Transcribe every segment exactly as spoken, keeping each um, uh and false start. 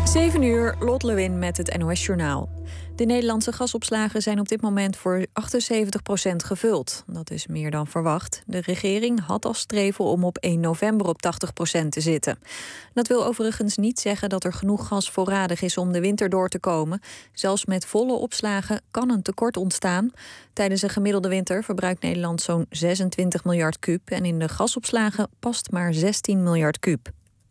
zeven uur, Lot Lewin met het N O S-journaal. De Nederlandse gasopslagen zijn op dit moment voor achtenzeventig procent gevuld. Dat is meer dan verwacht. De regering had als streven om op één november op tachtig procent te zitten. Dat wil overigens niet zeggen dat er genoeg gas voorradig is om de winter door te komen. Zelfs met volle opslagen kan een tekort ontstaan. Tijdens een gemiddelde winter verbruikt Nederland zo'n zesentwintig miljard kuub. En in de gasopslagen past maar zestien miljard kuub.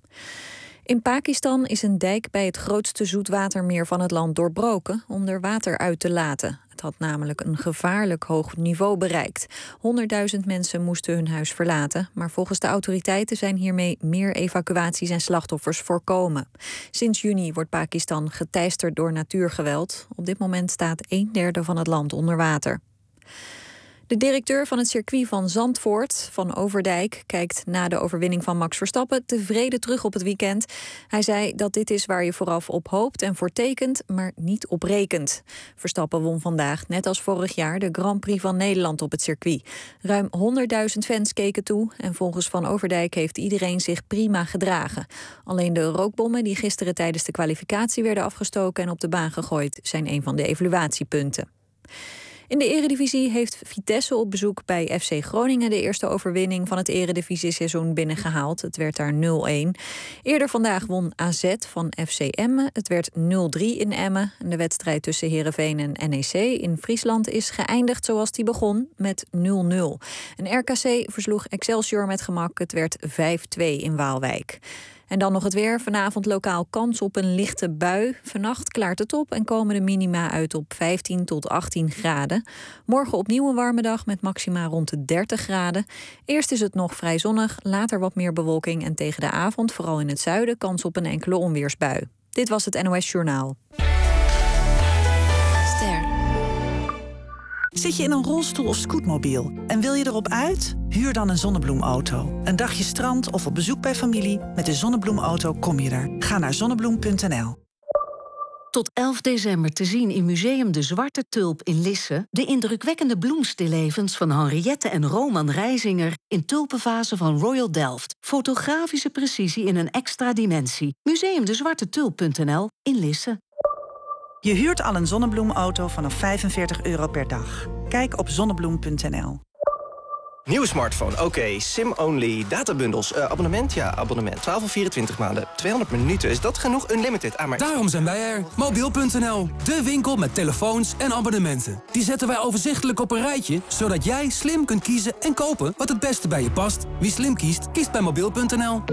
In Pakistan is een dijk bij het grootste zoetwatermeer van het land doorbroken om er water uit te laten. Het had namelijk een gevaarlijk hoog niveau bereikt. honderdduizend mensen moesten hun huis verlaten, maar volgens de autoriteiten zijn hiermee meer evacuaties en slachtoffers voorkomen. Sinds juni wordt Pakistan geteisterd door natuurgeweld. Op dit moment staat een derde van het land onder water. De directeur van het circuit van Zandvoort, Van Overdijk, kijkt na de overwinning van Max Verstappen tevreden terug op het weekend. Hij zei dat dit is waar je vooraf op hoopt en voor tekent, maar niet op rekent. Verstappen won vandaag, net als vorig jaar, de Grand Prix van Nederland op het circuit. Ruim honderdduizend fans keken toe en volgens Van Overdijk heeft iedereen zich prima gedragen. Alleen de rookbommen die gisteren tijdens de kwalificatie werden afgestoken en op de baan gegooid zijn een van de evaluatiepunten. In de Eredivisie heeft Vitesse op bezoek bij F C Groningen de eerste overwinning van het Eredivisieseizoen binnengehaald. Het werd daar nul-een. Eerder vandaag won A Z van F C Emmen. Het werd nul-drie in Emmen. De wedstrijd tussen Heerenveen en N E C in Friesland is geëindigd zoals die begon, met nul-nul. En R K C versloeg Excelsior met gemak. Het werd vijf-twee in Waalwijk. En dan nog het weer. Vanavond lokaal kans op een lichte bui. Vannacht klaart het op en komen de minima uit op vijftien tot achttien graden. Morgen opnieuw een warme dag met maxima rond de dertig graden. Eerst is het nog vrij zonnig, later wat meer bewolking en tegen de avond, vooral in het zuiden, kans op een enkele onweersbui. Dit was het N O S-journaal. Ster. Zit je in een rolstoel of scootmobiel en wil je erop uit? Huur dan een zonnebloemauto. Een dagje strand of op bezoek bij familie. Met de Zonnebloemauto kom je er. Ga naar zonnebloem punt n l. Tot elf december te zien in Museum De Zwarte Tulp in Lisse de indrukwekkende bloemstillevens van Henriette en Roman Reisinger in tulpenvazen van Royal Delft. Fotografische precisie in een extra dimensie. museum de zwarte tulp punt n l in Lisse. Je huurt al een zonnebloemauto vanaf vijfenveertig euro per dag. Kijk op zonnebloem punt n l. Nieuwe smartphone, oké. Okay. SIM-only, databundels, uh, abonnement, ja, abonnement. twaalf of vierentwintig maanden, tweehonderd minuten. Is dat genoeg? Unlimited. Ah, maar... Daarom zijn wij er. Mobiel punt n l, de winkel met telefoons en abonnementen. Die zetten wij overzichtelijk op een rijtje, zodat jij slim kunt kiezen en kopen wat het beste bij je past. Wie slim kiest, kiest bij mobiel punt n l.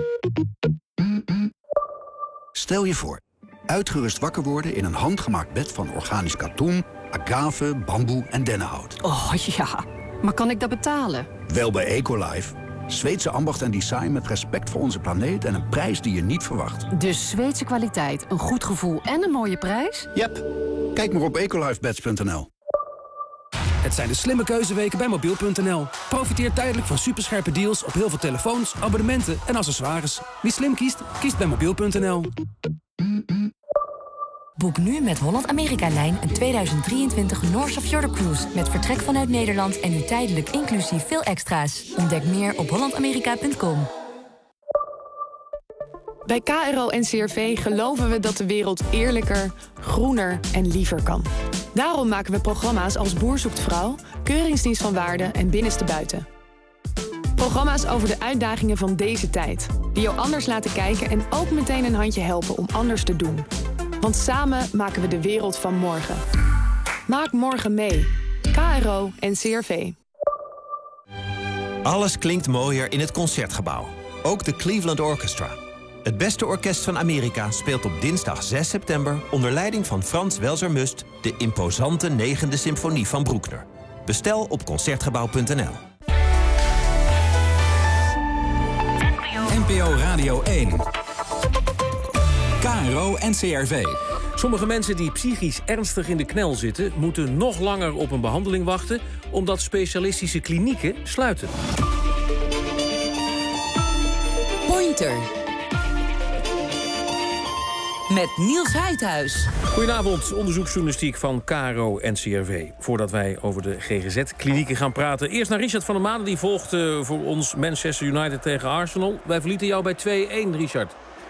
Stel je voor, uitgerust wakker worden in een handgemaakt bed van organisch katoen, agave, bamboe en dennenhout. Oh ja, maar kan ik dat betalen? Wel bij Ecolife. Zweedse ambacht en design met respect voor onze planeet en een prijs die je niet verwacht. Dus Zweedse kwaliteit, een goed gevoel en een mooie prijs? Yep. Kijk maar op ecolifebeds punt n l. Het zijn de slimme keuzeweken bij mobiel punt n l. Profiteer tijdelijk van superscherpe deals op heel veel telefoons, abonnementen en accessoires. Wie slim kiest, kiest bij mobiel punt n l. Boek nu met Holland-Amerika-lijn een tweeduizend drieëntwintig North of Fjord Cruise met vertrek vanuit Nederland en nu tijdelijk inclusief veel extra's. Ontdek meer op holland amerika punt com. Bij K R O en C R V geloven we dat de wereld eerlijker, groener en liever kan. Daarom maken we programma's als Boer zoekt vrouw, Keuringsdienst van Waarde en Binnenste Buiten. Programma's over de uitdagingen van deze tijd, die jou anders laten kijken en ook meteen een handje helpen om anders te doen. Want samen maken we de wereld van morgen. Maak morgen mee. K R O en C R V. Alles klinkt mooier in het Concertgebouw. Ook de Cleveland Orchestra. Het beste orkest van Amerika speelt op dinsdag zes september... onder leiding van Frans Welser-Must... de imposante negende symfonie van Bruckner. Bestel op concertgebouw punt n l. N P O Radio één. K R O en C R V. Sommige mensen die psychisch ernstig in de knel zitten... moeten nog langer op een behandeling wachten... omdat specialistische klinieken sluiten. Pointer. Met Niels Heidhuis. Goedenavond, onderzoeksjournalistiek van K R O en C R V. Voordat wij over de G G Z-klinieken gaan praten... eerst naar Richard van der Maan, die volgt uh, voor ons Manchester United tegen Arsenal. Wij verlieten jou bij twee-een, Richard.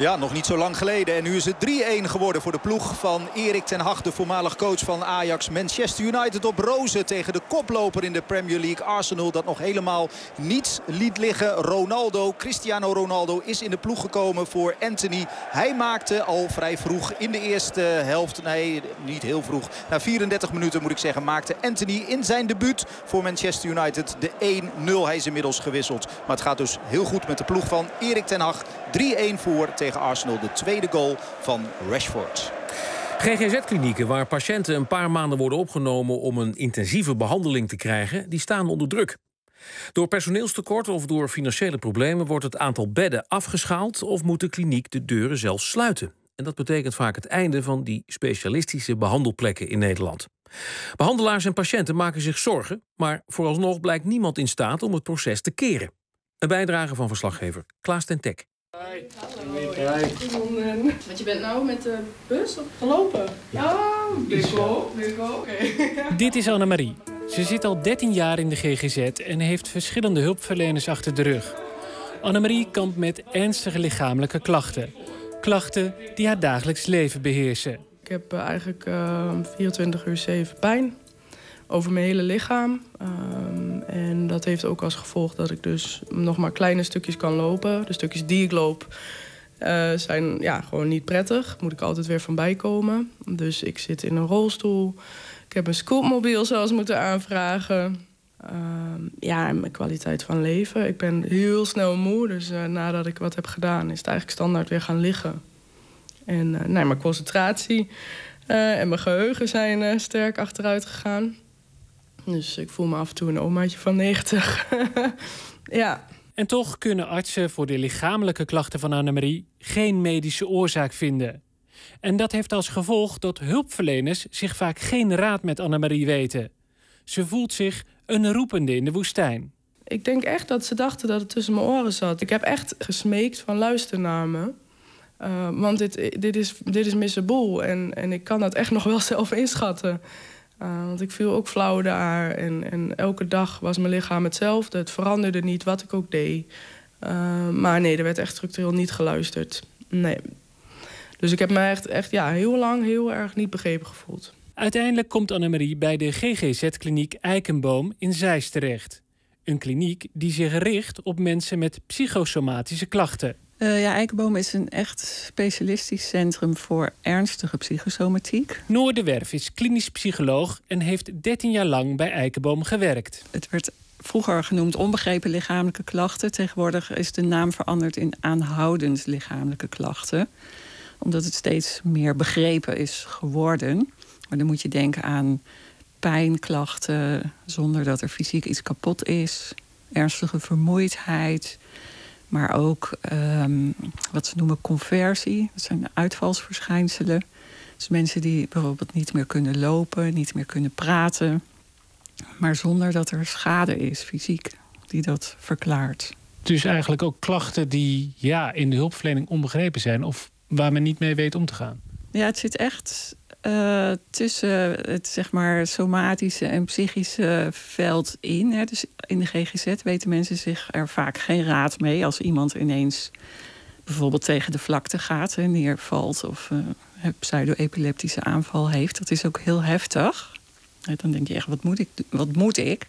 Ja, nog niet zo lang geleden. En nu is het drie-een geworden voor de ploeg van Erik ten Hag, de voormalig coach van Ajax. Manchester United op rozen tegen de koploper in de Premier League. Arsenal dat nog helemaal niets liet liggen. Ronaldo, Cristiano Ronaldo is in de ploeg gekomen voor Anthony. Hij maakte al vrij vroeg in de eerste helft, nee, niet heel vroeg, na vierendertig minuten moet ik zeggen, maakte Anthony in zijn debuut voor Manchester United de één nul. Hij is inmiddels gewisseld. Maar het gaat dus heel goed met de ploeg van Erik ten Hag. drie-een voor tegen Arsenal. De tweede goal van Rashford. G G Z-klinieken waar patiënten een paar maanden worden opgenomen om een intensieve behandeling te krijgen, die staan onder druk. Door personeelstekort of door financiële problemen wordt het aantal bedden afgeschaald of moet de kliniek de deuren zelfs sluiten. En dat betekent vaak het einde van die specialistische behandelplekken in Nederland. Behandelaars en patiënten maken zich zorgen, maar vooralsnog blijkt niemand in staat om het proces te keren. Een bijdrage van verslaggever Klaas ten Tek. Hoi. Hallo. Want je bent nou met de bus of gelopen? Ja, Bikkel. Oké. Dit is Annemarie. Ze zit al dertien jaar in de G G Z en heeft verschillende hulpverleners achter de rug. Annemarie kampt met ernstige lichamelijke klachten. Klachten die haar dagelijks leven beheersen. Ik heb uh, eigenlijk uh, vierentwintig uur zeven pijn over mijn hele lichaam. Um, en dat heeft ook als gevolg dat ik dus nog maar kleine stukjes kan lopen. De stukjes die ik loop uh, zijn ja, gewoon niet prettig. Moet ik altijd weer van bijkomen. Dus ik zit in een rolstoel. Ik heb een scootmobiel zelfs moeten aanvragen. Um, ja, en mijn kwaliteit van leven. Ik ben heel snel moe. Dus uh, nadat ik wat heb gedaan is het eigenlijk standaard weer gaan liggen. En uh, nee, mijn concentratie uh, en mijn geheugen zijn uh, sterk achteruit gegaan. Dus ik voel me af en toe een omaatje van negentig. Ja. En toch kunnen artsen voor de lichamelijke klachten van Annemarie geen medische oorzaak vinden. En dat heeft als gevolg dat hulpverleners zich vaak geen raad met Annemarie weten. Ze voelt zich een roepende in de woestijn. Ik denk echt dat ze dachten dat het tussen mijn oren zat. Ik heb echt gesmeekt van luister naar me. Uh, want dit, dit is, dit is missable en, en ik kan dat echt nog wel zelf inschatten. Uh, want ik viel ook flauw daar en, en elke dag was mijn lichaam hetzelfde. Het veranderde niet wat ik ook deed. Uh, maar nee, er werd echt structureel niet geluisterd. Nee. Dus ik heb me echt, echt ja, heel lang heel erg niet begrepen gevoeld. Uiteindelijk komt Annemarie bij de G G Z-kliniek Eikenboom in Zeist terecht. Een kliniek die zich richt op mensen met psychosomatische klachten. Uh, ja, Eikenboom is een echt specialistisch centrum voor ernstige psychosomatiek. Noor de Werf is klinisch psycholoog en heeft dertien jaar lang bij Eikenboom gewerkt. Het werd vroeger genoemd onbegrepen lichamelijke klachten. Tegenwoordig is de naam veranderd in aanhoudend lichamelijke klachten. Omdat het steeds meer begrepen is geworden. Maar dan moet je denken aan pijnklachten zonder dat er fysiek iets kapot is. Ernstige vermoeidheid. Maar ook um, wat ze noemen conversie. Dat zijn uitvalsverschijnselen. Dus mensen die bijvoorbeeld niet meer kunnen lopen, niet meer kunnen praten. Maar zonder dat er schade is, fysiek, die dat verklaart. Dus eigenlijk ook klachten die ja, in de hulpverlening onbegrepen zijn of waar men niet mee weet om te gaan? Ja, het zit echt uh, tussen het zeg maar somatische en psychische veld in. Hè. Dus in de G G Z weten mensen zich er vaak geen raad mee als iemand ineens bijvoorbeeld tegen de vlakte gaat en neervalt of uh, een pseudo-epileptische aanval heeft. Dat is ook heel heftig. En dan denk je echt, wat moet ik? Wat moet ik?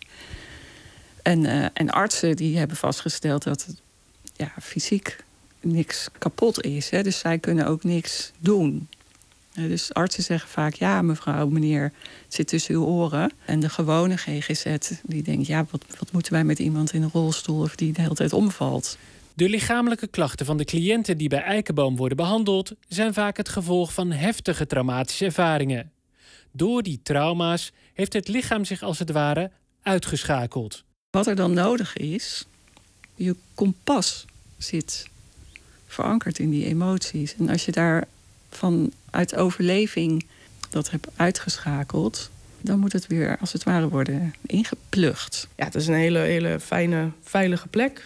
En, uh, en artsen die hebben vastgesteld dat het ja, fysiek niks kapot is. Hè. Dus zij kunnen ook niks doen. Dus artsen zeggen vaak, ja mevrouw, meneer, het zit tussen uw oren. En de gewone G G Z die denkt, ja, wat, wat moeten wij met iemand in een rolstoel of die de hele tijd omvalt? De lichamelijke klachten van de cliënten die bij Eikenboom worden behandeld zijn vaak het gevolg van heftige traumatische ervaringen. Door die trauma's heeft het lichaam zich als het ware uitgeschakeld. Wat er dan nodig is, je kompas zit verankerd in die emoties. En als je daar vanuit overleving dat hebt uitgeschakeld, dan moet het weer als het ware worden ingeplucht. Ja, het is een hele, hele fijne, veilige plek.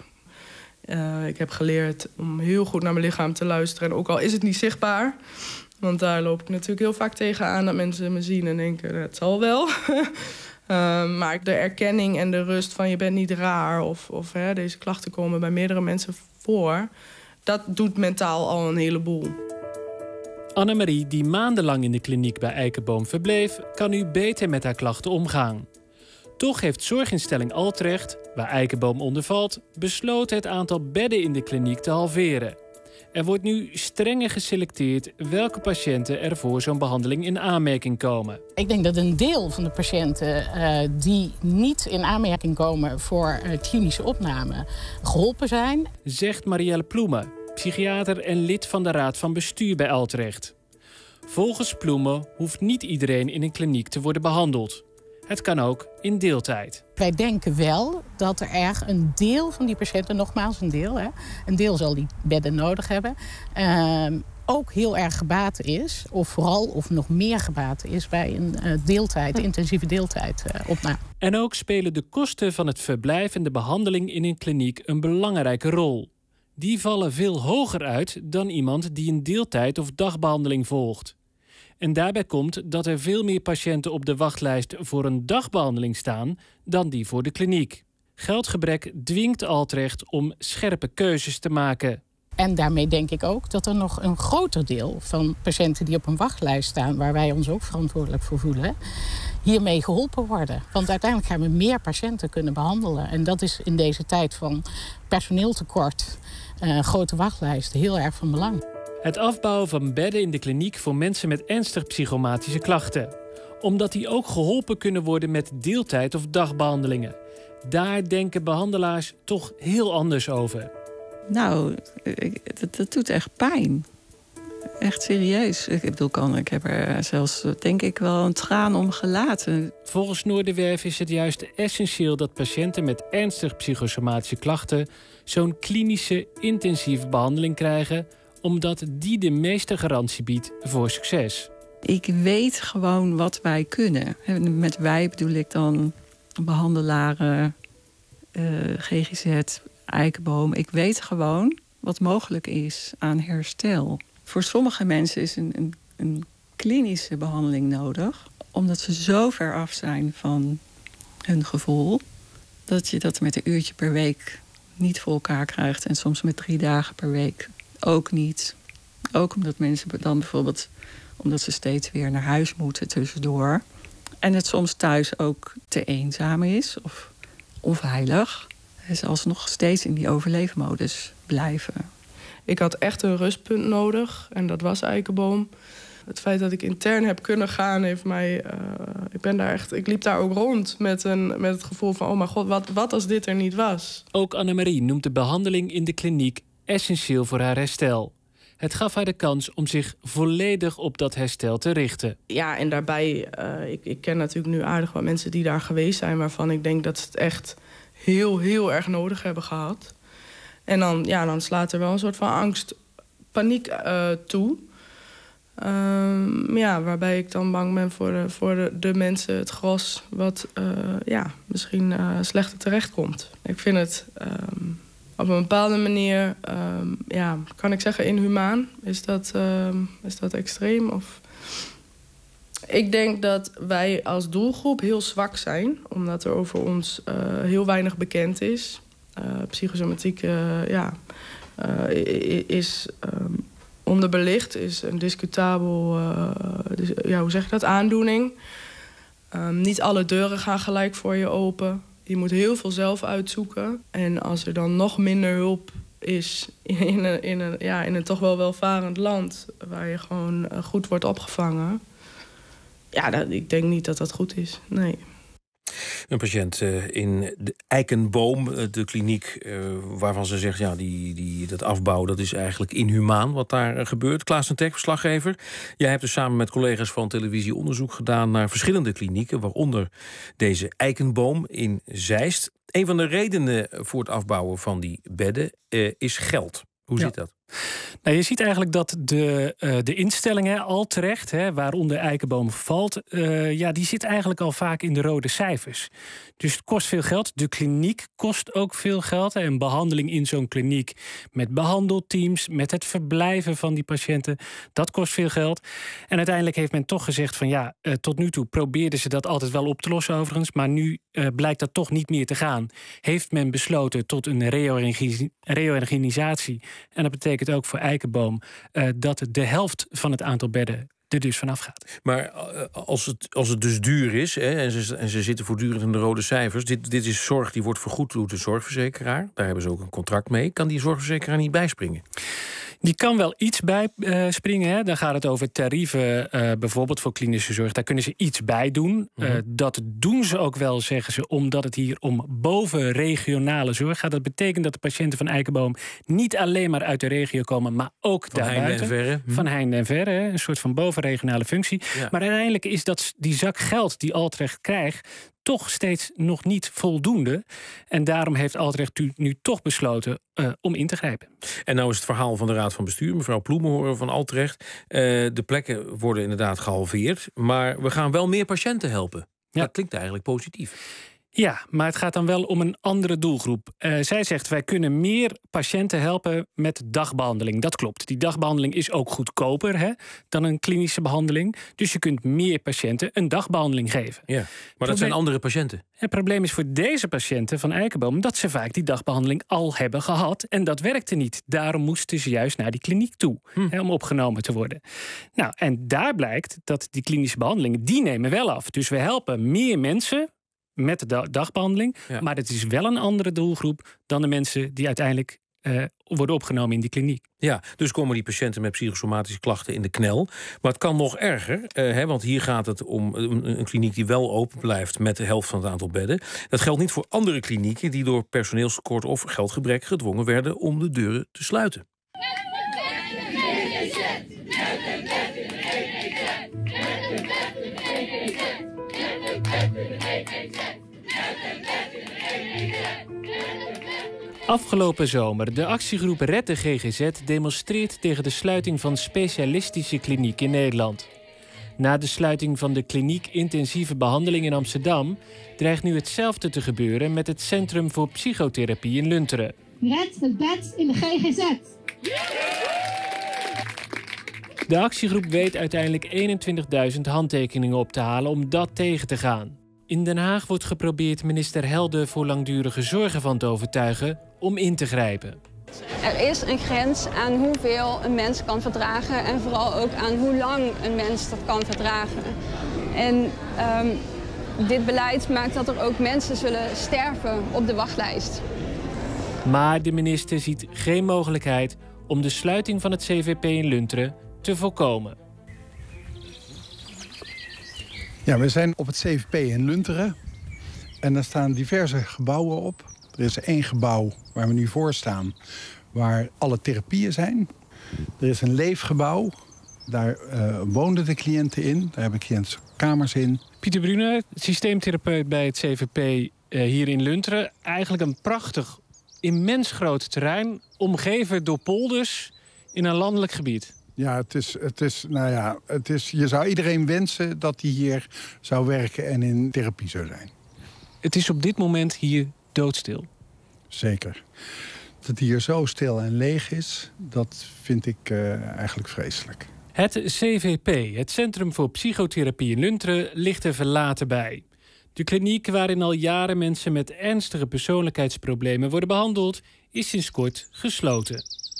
Uh, ik heb geleerd om heel goed naar mijn lichaam te luisteren. En ook al is het niet zichtbaar, want daar loop ik natuurlijk heel vaak tegenaan dat mensen me zien en denken, het zal wel. uh, maar de erkenning en de rust van je bent niet raar of, of hè, deze klachten komen bij meerdere mensen voor. dat doet mentaal al een heleboel. Annemarie, die maandenlang in de kliniek bij Eikenboom verbleef, kan nu beter met haar klachten omgaan. Toch heeft zorginstelling Altrecht, waar Eikenboom onder valt, besloten het aantal bedden in de kliniek te halveren. Er wordt nu strenger geselecteerd welke patiënten er voor zo'n behandeling in aanmerking komen. Ik denk dat een deel van de patiënten uh, die niet in aanmerking komen voor uh, klinische opname geholpen zijn. Zegt Marielle Ploemen, psychiater en lid van de Raad van Bestuur bij Altrecht. Volgens Ploemen hoeft niet iedereen in een kliniek te worden behandeld. Het kan ook in deeltijd. Wij denken wel dat er erg een deel van die patiënten, nogmaals een deel, hè, een deel zal die bedden nodig hebben, uh, ook heel erg gebaat is, of vooral of nog meer gebaat is bij een uh, deeltijd, intensieve deeltijd uh, opname. En ook spelen de kosten van het verblijf en de behandeling in een kliniek een belangrijke rol. Die vallen veel hoger uit dan iemand die een deeltijd of dagbehandeling volgt. En daarbij komt dat er veel meer patiënten op de wachtlijst voor een dagbehandeling staan dan die voor de kliniek. Geldgebrek dwingt Altrecht om scherpe keuzes te maken. En daarmee denk ik ook dat er nog een groter deel van patiënten die op een wachtlijst staan, waar wij ons ook verantwoordelijk voor voelen, hiermee geholpen worden. Want uiteindelijk gaan we meer patiënten kunnen behandelen. En dat is in deze tijd van personeeltekort, uh, grote wachtlijsten, heel erg van belang. Het afbouwen van bedden in de kliniek voor mensen met ernstig psychomatische klachten. Omdat die ook geholpen kunnen worden met deeltijd of dagbehandelingen. Daar denken behandelaars toch heel anders over. Nou, dat, dat doet echt pijn. Echt serieus. Ik bedoel, kan, ik heb er zelfs, denk ik, wel een traan om gelaten. Volgens Noorderwerf is het juist essentieel dat patiënten met ernstig psychosomatische klachten zo'n klinische, intensieve behandeling krijgen, omdat die de meeste garantie biedt voor succes. Ik weet gewoon wat wij kunnen. Met wij bedoel ik dan behandelaren, uh, G G Z, Eikenboom. Ik weet gewoon wat mogelijk is aan herstel. Voor sommige mensen is een, een, een klinische behandeling nodig, omdat ze zo ver af zijn van hun gevoel, dat je dat met een uurtje per week niet voor elkaar krijgt. En soms met drie dagen per week ook niet. Ook omdat mensen dan bijvoorbeeld, omdat ze steeds weer naar huis moeten tussendoor. En het soms thuis ook te eenzaam is of onveilig. Dus alsnog steeds in die overleefmodus blijven. Ik had echt een rustpunt nodig en dat was Eikenboom. Het feit dat ik intern heb kunnen gaan heeft mij... Uh, ik, ben daar echt, ik liep daar ook rond met, een, met het gevoel van, oh mijn god, wat, wat als dit er niet was? Ook Annemarie noemt de behandeling in de kliniek essentieel voor haar herstel. Het gaf haar de kans om zich volledig op dat herstel te richten. Ja, en daarbij, uh, ik, ik ken natuurlijk nu aardig wat mensen die daar geweest zijn, waarvan ik denk dat ze het echt heel, heel erg nodig hebben gehad. En dan, ja, dan slaat er wel een soort van angst, paniek uh, toe. Um, ja, waarbij ik dan bang ben voor de, voor de, de mensen, het gros, wat uh, ja, misschien uh, slechter terechtkomt. Ik vind het um, op een bepaalde manier, um, ja, kan ik zeggen inhumaan? Is dat, um, is dat extreem? Of... Ik denk dat wij als doelgroep heel zwak zijn, omdat er over ons uh, heel weinig bekend is. Uh, psychosomatiek uh, ja, uh, is um, onderbelicht, is een discutabel, uh, dus, ja, hoe zeg je dat, aandoening. Um, niet alle deuren gaan gelijk voor je open. Je moet heel veel zelf uitzoeken. En als er dan nog minder hulp is in een, in een, ja, in een toch wel welvarend land, waar je gewoon uh, goed wordt opgevangen, ja, dat, ik denk niet dat dat goed is, nee. Een patiënt uh, in de Eikenboom, uh, de kliniek, uh, waarvan ze zegt, ja, die, die, dat afbouwen, dat is eigenlijk inhumaan wat daar uh, gebeurt. Klaas ten Tek, verslaggever. Jij hebt dus samen met collega's van televisie onderzoek gedaan naar verschillende klinieken, waaronder deze Eikenboom in Zeist. Een van de redenen voor het afbouwen van die bedden uh, is geld. Hoe ja. zit dat? Nou, je ziet eigenlijk dat de, uh, de instellingen Altrecht, hè, waaronder Eikenboom valt, uh, ja, die zit eigenlijk al vaak in de rode cijfers. Dus het kost veel geld. De kliniek kost ook veel geld. Hè. Een behandeling in zo'n kliniek met behandelteams, met het verblijven van die patiënten, dat kost veel geld. En uiteindelijk heeft men toch gezegd van ja, uh, tot nu toe probeerden ze dat altijd wel op te lossen overigens, maar nu uh, blijkt dat toch niet meer te gaan. Heeft men besloten tot een reorganisatie. En dat betekent betekent ook voor Eikenboom uh, dat de helft van het aantal bedden er dus vanaf gaat. Maar als het, als het dus duur is, hè, en, ze, en ze zitten voortdurend in de rode cijfers... Dit, dit is zorg die wordt vergoed door de zorgverzekeraar. Daar hebben ze ook een contract mee. Kan die zorgverzekeraar niet bijspringen? Die kan wel iets bij uh, springen. Hè. Dan gaat het over tarieven, uh, bijvoorbeeld voor klinische zorg. Daar kunnen ze iets bij doen. Uh, mm-hmm. Dat doen ze ook wel, zeggen ze, omdat het hier om bovenregionale zorg gaat. Dat betekent dat de patiënten van Eikenboom niet alleen maar uit de regio komen, maar ook van daarbuiten. Heinde en verre. Van Heinde en verre, hè. Een soort van bovenregionale functie. Ja. Maar uiteindelijk is dat die zak geld die Altrecht krijgt toch steeds nog niet voldoende. En daarom heeft Altrecht nu toch besloten uh, om in te grijpen. En nou is het verhaal van de Raad van Bestuur, mevrouw Ploemenhoren van Altrecht. Uh, de plekken worden inderdaad gehalveerd, maar we gaan wel meer patiënten helpen. Ja. Dat klinkt eigenlijk positief. Ja, maar het gaat dan wel om een andere doelgroep. Uh, zij zegt, wij kunnen meer patiënten helpen met dagbehandeling. Dat klopt. Die dagbehandeling is ook goedkoper, hè, dan een klinische behandeling. Dus je kunt meer patiënten een dagbehandeling geven. Ja, maar Probleem... dat zijn andere patiënten. Het probleem is voor deze patiënten van Eikenboom dat ze vaak die dagbehandeling al hebben gehad. En dat werkte niet. Daarom moesten ze juist naar die kliniek toe, hm. hè, om opgenomen te worden. Nou, en daar blijkt dat die klinische behandelingen, die nemen wel af. Dus we helpen meer mensen met de dagbehandeling. Ja. Maar het is wel een andere doelgroep dan de mensen die uiteindelijk uh, worden opgenomen in die kliniek. Ja, dus komen die patiënten met psychosomatische klachten in de knel. Maar het kan nog erger, uh, hè, want hier gaat het om een, een kliniek die wel open blijft met de helft van het aantal bedden. Dat geldt niet voor andere klinieken die door personeelstekort of geldgebrek gedwongen werden om de deuren te sluiten. Afgelopen zomer, de actiegroep Red de G G Z demonstreert tegen de sluiting van specialistische klinieken in Nederland. Na de sluiting van de kliniek intensieve behandeling in Amsterdam dreigt nu hetzelfde te gebeuren met het Centrum voor Psychotherapie in Lunteren. Red het bed in de G G Z. De actiegroep weet uiteindelijk eenentwintigduizend handtekeningen op te halen om dat tegen te gaan. In Den Haag wordt geprobeerd minister Helder voor langdurige zorg ervan te overtuigen om in te grijpen. Er is een grens aan hoeveel een mens kan verdragen en vooral ook aan hoe lang een mens dat kan verdragen. En um, dit beleid maakt dat er ook mensen zullen sterven op de wachtlijst. Maar de minister ziet geen mogelijkheid om de sluiting van het C V P in Lunteren te voorkomen. Ja, we zijn op het C V P in Lunteren en daar staan diverse gebouwen op. Er is één gebouw waar we nu voor staan, waar alle therapieën zijn. Er is een leefgebouw, daar uh, woonden de cliënten in. Daar hebben cliënten kamers in. Pieter Brune, systeemtherapeut bij het C V P uh, hier in Lunteren. Eigenlijk een prachtig, immens groot terrein, omgeven door polders in een landelijk gebied. Ja, het is, het is, nou ja, het is, je zou iedereen wensen dat hij hier zou werken en in therapie zou zijn. Het is op dit moment hier doodstil. Zeker. Dat het hier zo stil en leeg is, dat vind ik uh, eigenlijk vreselijk. Het C V P, het Centrum voor Psychotherapie in Lunteren, ligt er verlaten bij. De kliniek waarin al jaren mensen met ernstige persoonlijkheidsproblemen worden behandeld, is sinds kort gesloten.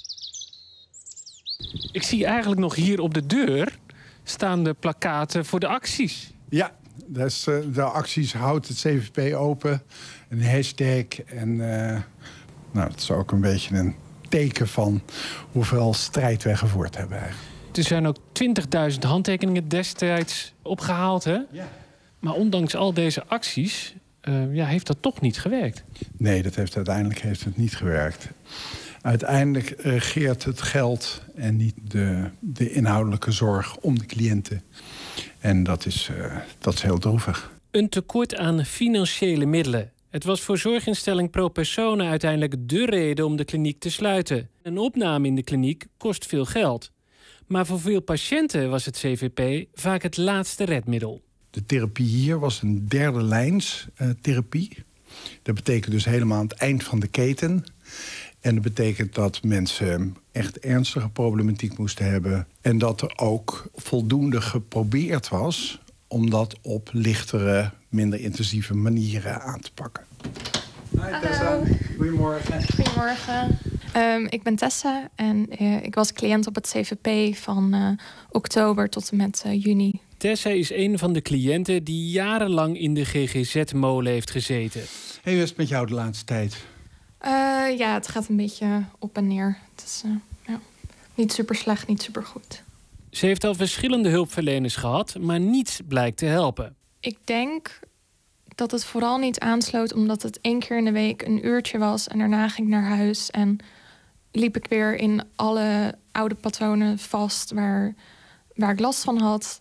Ik zie eigenlijk nog hier op de deur staan de plakkaten voor de acties. Ja, dus, uh, de acties houdt het C V P open. Een hashtag. En uh, nou, dat is ook een beetje een teken van hoeveel strijd wij gevoerd hebben eigenlijk. Er zijn ook twintigduizend handtekeningen destijds opgehaald, hè? Ja. Maar ondanks al deze acties uh, ja, heeft dat toch niet gewerkt. Nee, dat heeft, uiteindelijk heeft het niet gewerkt. Uiteindelijk regeert het geld en niet de, de inhoudelijke zorg om de cliënten. En dat is, uh, dat is heel droevig. Een tekort aan financiële middelen. Het was voor zorginstelling Pro Persona uiteindelijk dé reden om de kliniek te sluiten. Een opname in de kliniek kost veel geld. Maar voor veel patiënten was het C V P vaak het laatste redmiddel. De therapie hier was een derde lijns uh, therapie. Dat betekent dus helemaal aan het eind van de keten. En dat betekent dat mensen echt ernstige problematiek moesten hebben. En dat er ook voldoende geprobeerd was om dat op lichtere, minder intensieve manieren aan te pakken. Hi Tessa, goedemorgen. Goedemorgen. Um, ik ben Tessa en uh, ik was cliënt op het C V P van uh, oktober tot en met uh, juni. Tessa is een van de cliënten die jarenlang in de G G Z-molen heeft gezeten. Hey, hoe is het met jou de laatste tijd? Uh, ja, het gaat een beetje op en neer. Het is uh, ja, niet super slecht, niet super goed. Ze heeft al verschillende hulpverleners gehad, maar niets blijkt te helpen. Ik denk dat het vooral niet aansloot omdat het één keer in de week een uurtje was en daarna ging ik naar huis en liep ik weer in alle oude patronen vast waar, waar ik last van had.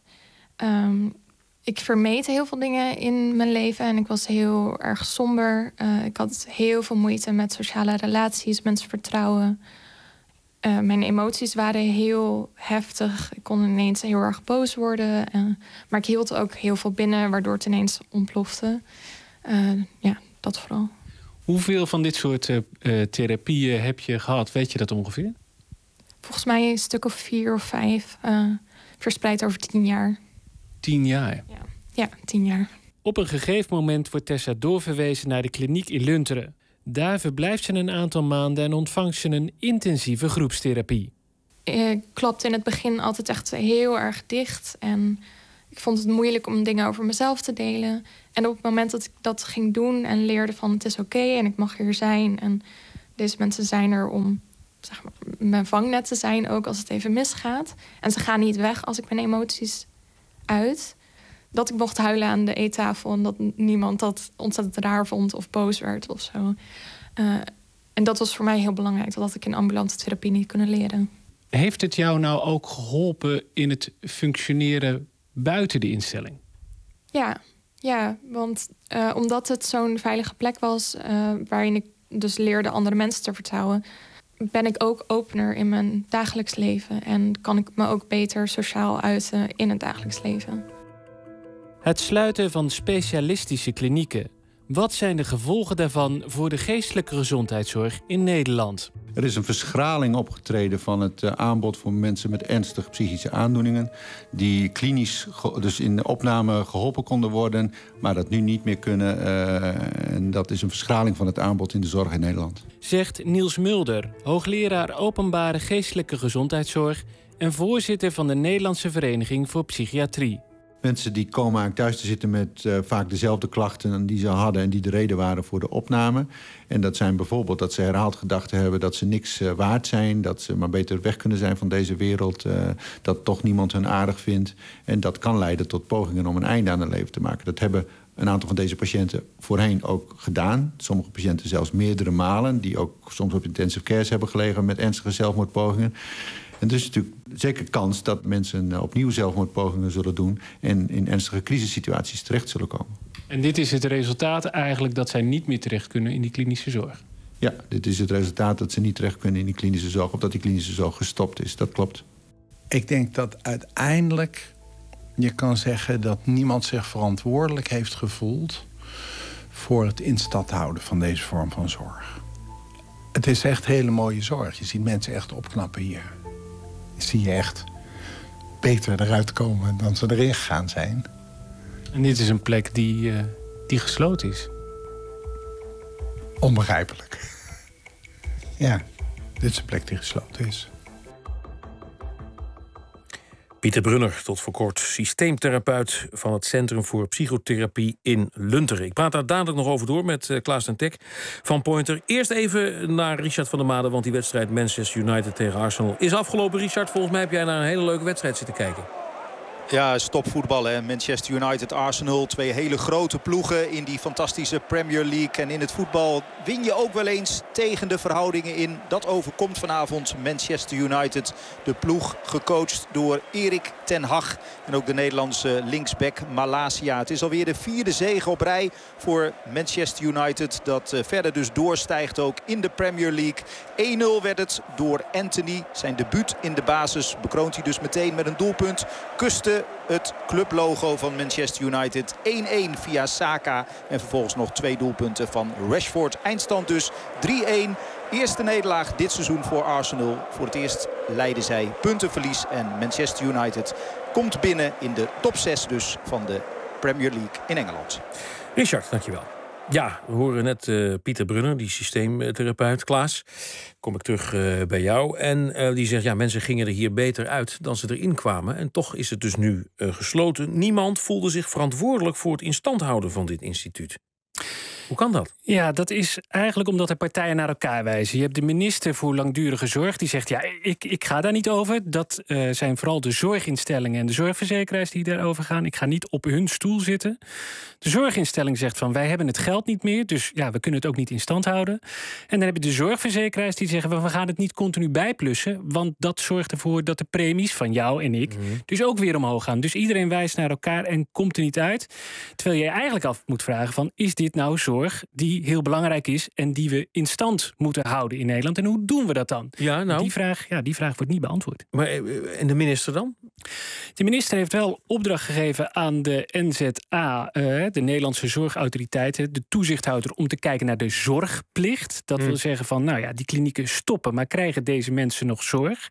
Um, ik vermeed heel veel dingen in mijn leven en ik was heel erg somber. Uh, ik had heel veel moeite met sociale relaties, mensen vertrouwen. Uh, mijn emoties waren heel heftig. Ik kon ineens heel erg boos worden. Uh, maar ik hield ook heel veel binnen, waardoor het ineens ontplofte. Uh, ja, dat vooral. Hoeveel van dit soort uh, therapieën heb je gehad? Weet je dat ongeveer? Volgens mij een stuk of vier of vijf. Uh, verspreid over tien jaar. Tien jaar? Ja, ja tien jaar. Op een gegeven moment wordt Tessa doorverwezen naar de kliniek in Lunteren. Daar verblijft ze een aantal maanden en ontvangt ze een intensieve groepstherapie. Ik klapte in het begin altijd echt heel erg dicht. En ik vond het moeilijk om dingen over mezelf te delen. En op het moment dat ik dat ging doen en leerde van het is oké en ik mag hier zijn. En deze mensen zijn er om zeg maar, mijn vangnet te zijn, ook als het even misgaat. En ze gaan niet weg als ik mijn emoties uit. Dat ik mocht huilen aan de eettafel en dat niemand dat ontzettend raar vond of boos werd of zo. Uh, en dat was voor mij heel belangrijk. Dat had ik in ambulante therapie niet kunnen leren. Heeft het jou nou ook geholpen in het functioneren buiten de instelling? Ja, ja want uh, omdat het zo'n veilige plek was, Uh, waarin ik dus leerde andere mensen te vertrouwen, ben ik ook opener in mijn dagelijks leven. En kan ik me ook beter sociaal uiten in het dagelijks leven. Het sluiten van specialistische klinieken. Wat zijn de gevolgen daarvan voor de geestelijke gezondheidszorg in Nederland? Er is een verschraling opgetreden van het uh, aanbod voor mensen met ernstige psychische aandoeningen, die klinisch dus in de opname geholpen konden worden, maar dat nu niet meer kunnen. Uh, en dat is een verschraling van het aanbod in de zorg in Nederland. Zegt Niels Mulder, hoogleraar openbare geestelijke gezondheidszorg en voorzitter van de Nederlandse Vereniging voor Psychiatrie. Mensen die komen eigenlijk thuis te zitten met uh, vaak dezelfde klachten die ze hadden en die de reden waren voor de opname. En dat zijn bijvoorbeeld dat ze herhaald gedachten hebben dat ze niks uh, waard zijn, dat ze maar beter weg kunnen zijn van deze wereld, uh, dat toch niemand hun aardig vindt. En dat kan leiden tot pogingen om een einde aan hun leven te maken. Dat hebben een aantal van deze patiënten voorheen ook gedaan. Sommige patiënten zelfs meerdere malen, die ook soms op intensive cares hebben gelegen met ernstige zelfmoordpogingen. En dus is natuurlijk zeker kans dat mensen opnieuw zelfmoordpogingen zullen doen en in ernstige crisissituaties terecht zullen komen. En dit is het resultaat eigenlijk dat zij niet meer terecht kunnen in die klinische zorg? Ja, dit is het resultaat dat ze niet terecht kunnen in die klinische zorg, of dat die klinische zorg gestopt is. Dat klopt. Ik denk dat uiteindelijk je kan zeggen dat niemand zich verantwoordelijk heeft gevoeld voor het in stand houden van deze vorm van zorg. Het is echt hele mooie zorg. Je ziet mensen echt opknappen hier. Zie je echt beter eruit komen dan ze erin gegaan zijn. En dit is een plek die, uh, die gesloten is? Onbegrijpelijk. Ja, dit is een plek die gesloten is. Pieter Brunner, tot voor kort systeemtherapeut van het Centrum voor Psychotherapie in Lunteren. Ik praat daar dadelijk nog over door met uh, Klaas ten Tek van Pointer. Eerst even naar Richard van der Made, want die wedstrijd Manchester United tegen Arsenal is afgelopen. Richard, volgens mij heb jij naar een hele leuke wedstrijd zitten kijken. Ja, stopvoetbal hè. Manchester United, Arsenal. Twee hele grote ploegen in die fantastische Premier League. En in het voetbal win je ook wel eens tegen de verhoudingen in. Dat overkomt vanavond Manchester United. De ploeg gecoacht door Erik ten Hag. En ook de Nederlandse linksback Malacia. Het is alweer de vierde zege op rij voor Manchester United. Dat uh, verder dus doorstijgt ook in de Premier League. één nul werd het door Anthony. Zijn debuut in de basis bekroont hij dus meteen met een doelpunt. Kuste het clublogo van Manchester United. één één via Saka. En vervolgens nog twee doelpunten van Rashford. Eindstand dus drie één. Eerste nederlaag dit seizoen voor Arsenal. Voor het eerst leiden zij puntenverlies. En Manchester United komt binnen in de top zes dus van de Premier League in Engeland. Richard, dankjewel. Ja, we horen net uh, Pieter Brunner, die systeemtherapeut. Klaas, kom ik terug uh, bij jou. En uh, die zegt, ja, mensen gingen er hier beter uit dan ze erin kwamen. En toch is het dus nu uh, gesloten. Niemand voelde zich verantwoordelijk voor het instand houden van dit instituut. Hoe kan dat? Ja, dat is eigenlijk omdat de partijen naar elkaar wijzen. Je hebt de minister voor langdurige zorg die zegt, ja, ik, ik ga daar niet over. Dat uh, zijn vooral de zorginstellingen en de zorgverzekeraars die daarover gaan. Ik ga niet op hun stoel zitten. De zorginstelling zegt van, wij hebben het geld niet meer, dus ja, we kunnen het ook niet in stand houden. En dan heb je de zorgverzekeraars die zeggen, we gaan het niet continu bijplussen, want dat zorgt ervoor dat de premies van jou en ik mm-hmm. dus ook weer omhoog gaan. Dus iedereen wijst naar elkaar en komt er niet uit. Terwijl je je eigenlijk af moet vragen van, is dit nou zorg die heel belangrijk is en die we in stand moeten houden in Nederland? En hoe doen we dat dan? Ja, nou. Die vraag, ja, die vraag wordt niet beantwoord. Maar, en de minister dan? De minister heeft wel opdracht gegeven aan de N Z A, uh, de Nederlandse Zorgautoriteiten, de toezichthouder, om te kijken naar de zorgplicht. Dat mm. wil zeggen van, nou ja, die klinieken stoppen, maar krijgen deze mensen nog zorg?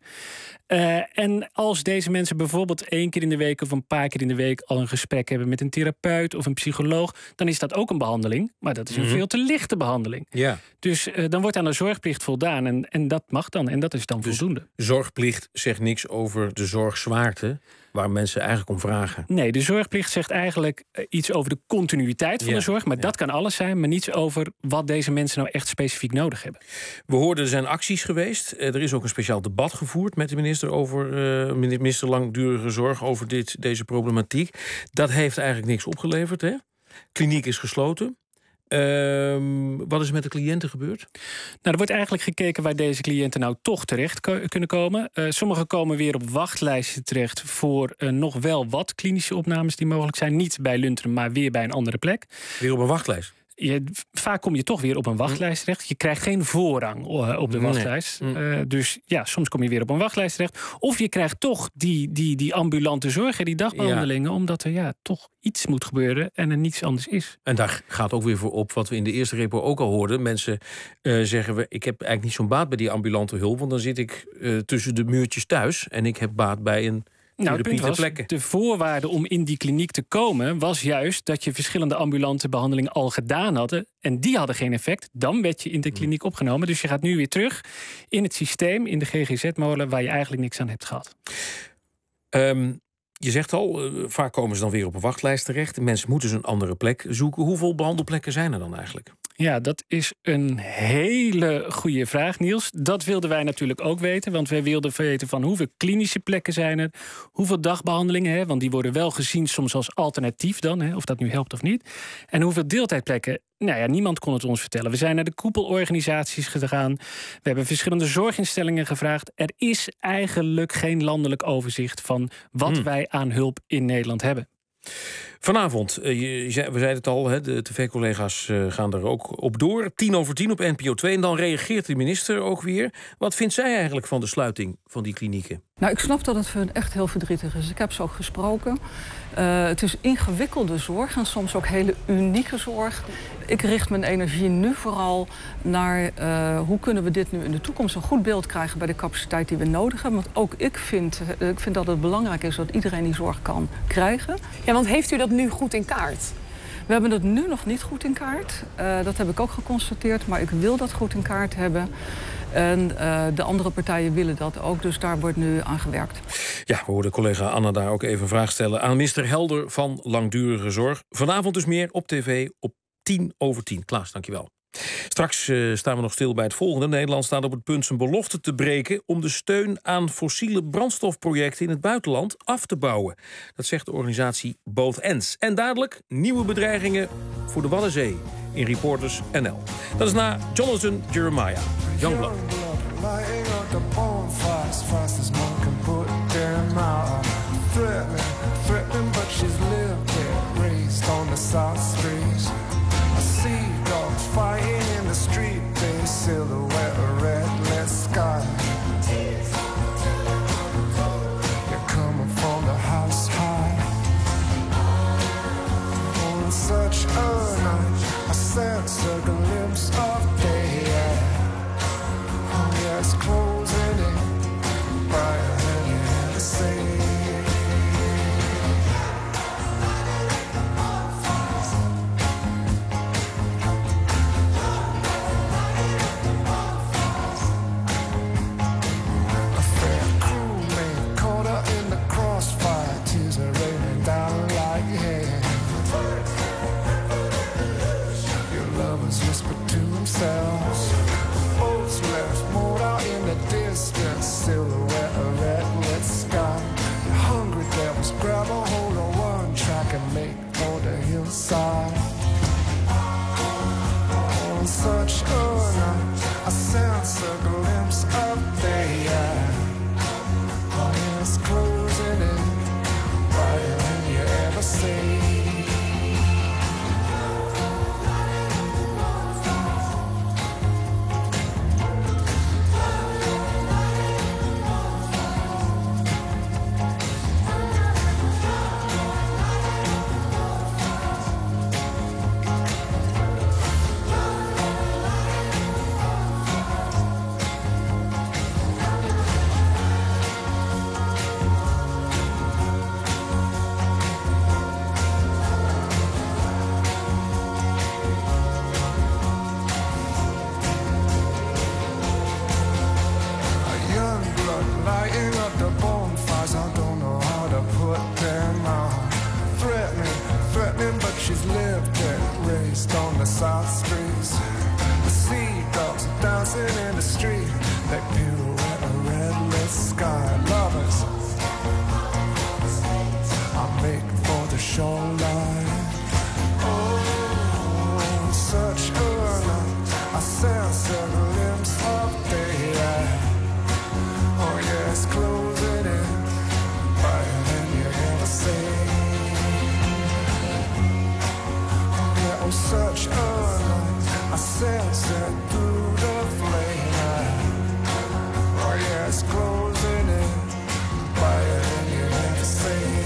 Uh, en als deze mensen bijvoorbeeld één keer in de week of een paar keer in de week al een gesprek hebben met een therapeut of een psycholoog, dan is dat ook een behandeling, maar dat is een mm-hmm. veel te lichte behandeling. Ja. Dus uh, dan wordt aan de zorgplicht voldaan en, en dat mag dan en dat is dan dus voldoende. Zorgplicht zegt niks over de zorgzwaarte, waar mensen eigenlijk om vragen. Nee, de zorgplicht zegt eigenlijk iets over de continuïteit van ja, de zorg, maar ja. dat kan alles zijn, maar niets over wat deze mensen nou echt specifiek nodig hebben. We hoorden, er zijn acties geweest. Er is ook een speciaal debat gevoerd met de minister over uh, minister langdurige zorg over dit, deze problematiek. Dat heeft eigenlijk niks opgeleverd, hè? Kliniek is gesloten. Uh, wat is met de cliënten gebeurd? Nou, er wordt eigenlijk gekeken waar deze cliënten nou toch terecht ko- kunnen komen. Uh, sommigen komen weer op wachtlijsten terecht voor uh, nog wel wat klinische opnames die mogelijk zijn. Niet bij Lunteren, maar weer bij een andere plek. Weer op een wachtlijst? Je, vaak kom je toch weer op een wachtlijst terecht. Je krijgt geen voorrang uh, op de nee. wachtlijst. Uh, dus ja, soms kom je weer op een wachtlijst terecht. Of je krijgt toch die, die, die ambulante zorg, die dagbehandelingen, ja. omdat er ja, toch iets moet gebeuren en er niets anders is. En daar gaat ook weer voor op wat we in de eerste repo ook al hoorden. Mensen uh, zeggen, we, ik heb eigenlijk niet zo'n baat bij die ambulante hulp, want dan zit ik uh, tussen de muurtjes thuis en ik heb baat bij een Nou, het punt was, de voorwaarde om in die kliniek te komen was juist dat je verschillende ambulante behandelingen al gedaan hadden. En die hadden geen effect. Dan werd je in de kliniek opgenomen. Dus je gaat nu weer terug in het systeem, in de G G Z-molen, waar je eigenlijk niks aan hebt gehad. Um, je zegt al, uh, vaak komen ze dan weer op een wachtlijst terecht. Mensen moeten dus een andere plek zoeken. Hoeveel behandelplekken zijn er dan eigenlijk? Ja, dat is een hele goede vraag, Niels. Dat wilden wij natuurlijk ook weten. Want wij wilden weten van hoeveel klinische plekken zijn er. Hoeveel dagbehandelingen, hè, want die worden wel gezien soms als alternatief dan. Hè, of dat nu helpt of niet. En hoeveel deeltijdplekken. Nou ja, niemand kon het ons vertellen. We zijn naar de koepelorganisaties gegaan. We hebben verschillende zorginstellingen gevraagd. Er is eigenlijk geen landelijk overzicht van wat hmm. wij aan hulp in Nederland hebben. Vanavond, uh, je, we zeiden het al, hè, de tv-collega's uh, gaan er ook op door. Tien over tien op N P O twee. En dan reageert de minister ook weer. Wat vindt zij eigenlijk van de sluiting van die klinieken? Nou, ik snap dat het voor hen echt heel verdrietig is. Ik heb ze ook gesproken. Uh, het is ingewikkelde zorg en soms ook hele unieke zorg. Ik richt mijn energie nu vooral naar uh, hoe kunnen we dit nu in de toekomst een goed beeld krijgen bij de capaciteit die we nodig hebben. Want ook ik vind, uh, ik vind dat het belangrijk is dat iedereen die zorg kan krijgen. Ja, want heeft u dat nu goed in kaart? We hebben het nu nog niet goed in kaart. Uh, dat heb ik ook geconstateerd, maar ik wil dat goed in kaart hebben. En uh, de andere partijen willen dat ook, dus daar wordt nu aan gewerkt. Ja, we hoorden collega Anna daar ook even een vraag stellen aan minister Helder van Langdurige Zorg. Vanavond dus meer op tv op tien over tien. Klaas, dankjewel. Straks uh, staan we nog stil bij het volgende. Nederland staat op het punt zijn belofte te breken om de steun aan fossiele brandstofprojecten in het buitenland af te bouwen. Dat zegt de organisatie Both Ends. En dadelijk nieuwe bedreigingen voor de Waddenzee in Reporters N L. Dat is na Jonathan Jeremiah. Youngblood. Fighting in the street, they silhouette a redless sky. You're coming from the house high. On such a night, I sense a glimpse of day. Oh yes, close. the shoreline. Oh, such a night, I sense a glimpse of daylight. Oh yes, closing in, brighter than you ever seen. Oh yeah, oh such a night, I sense it through the flame. Oh yes, closing in, brighter than you ever seen.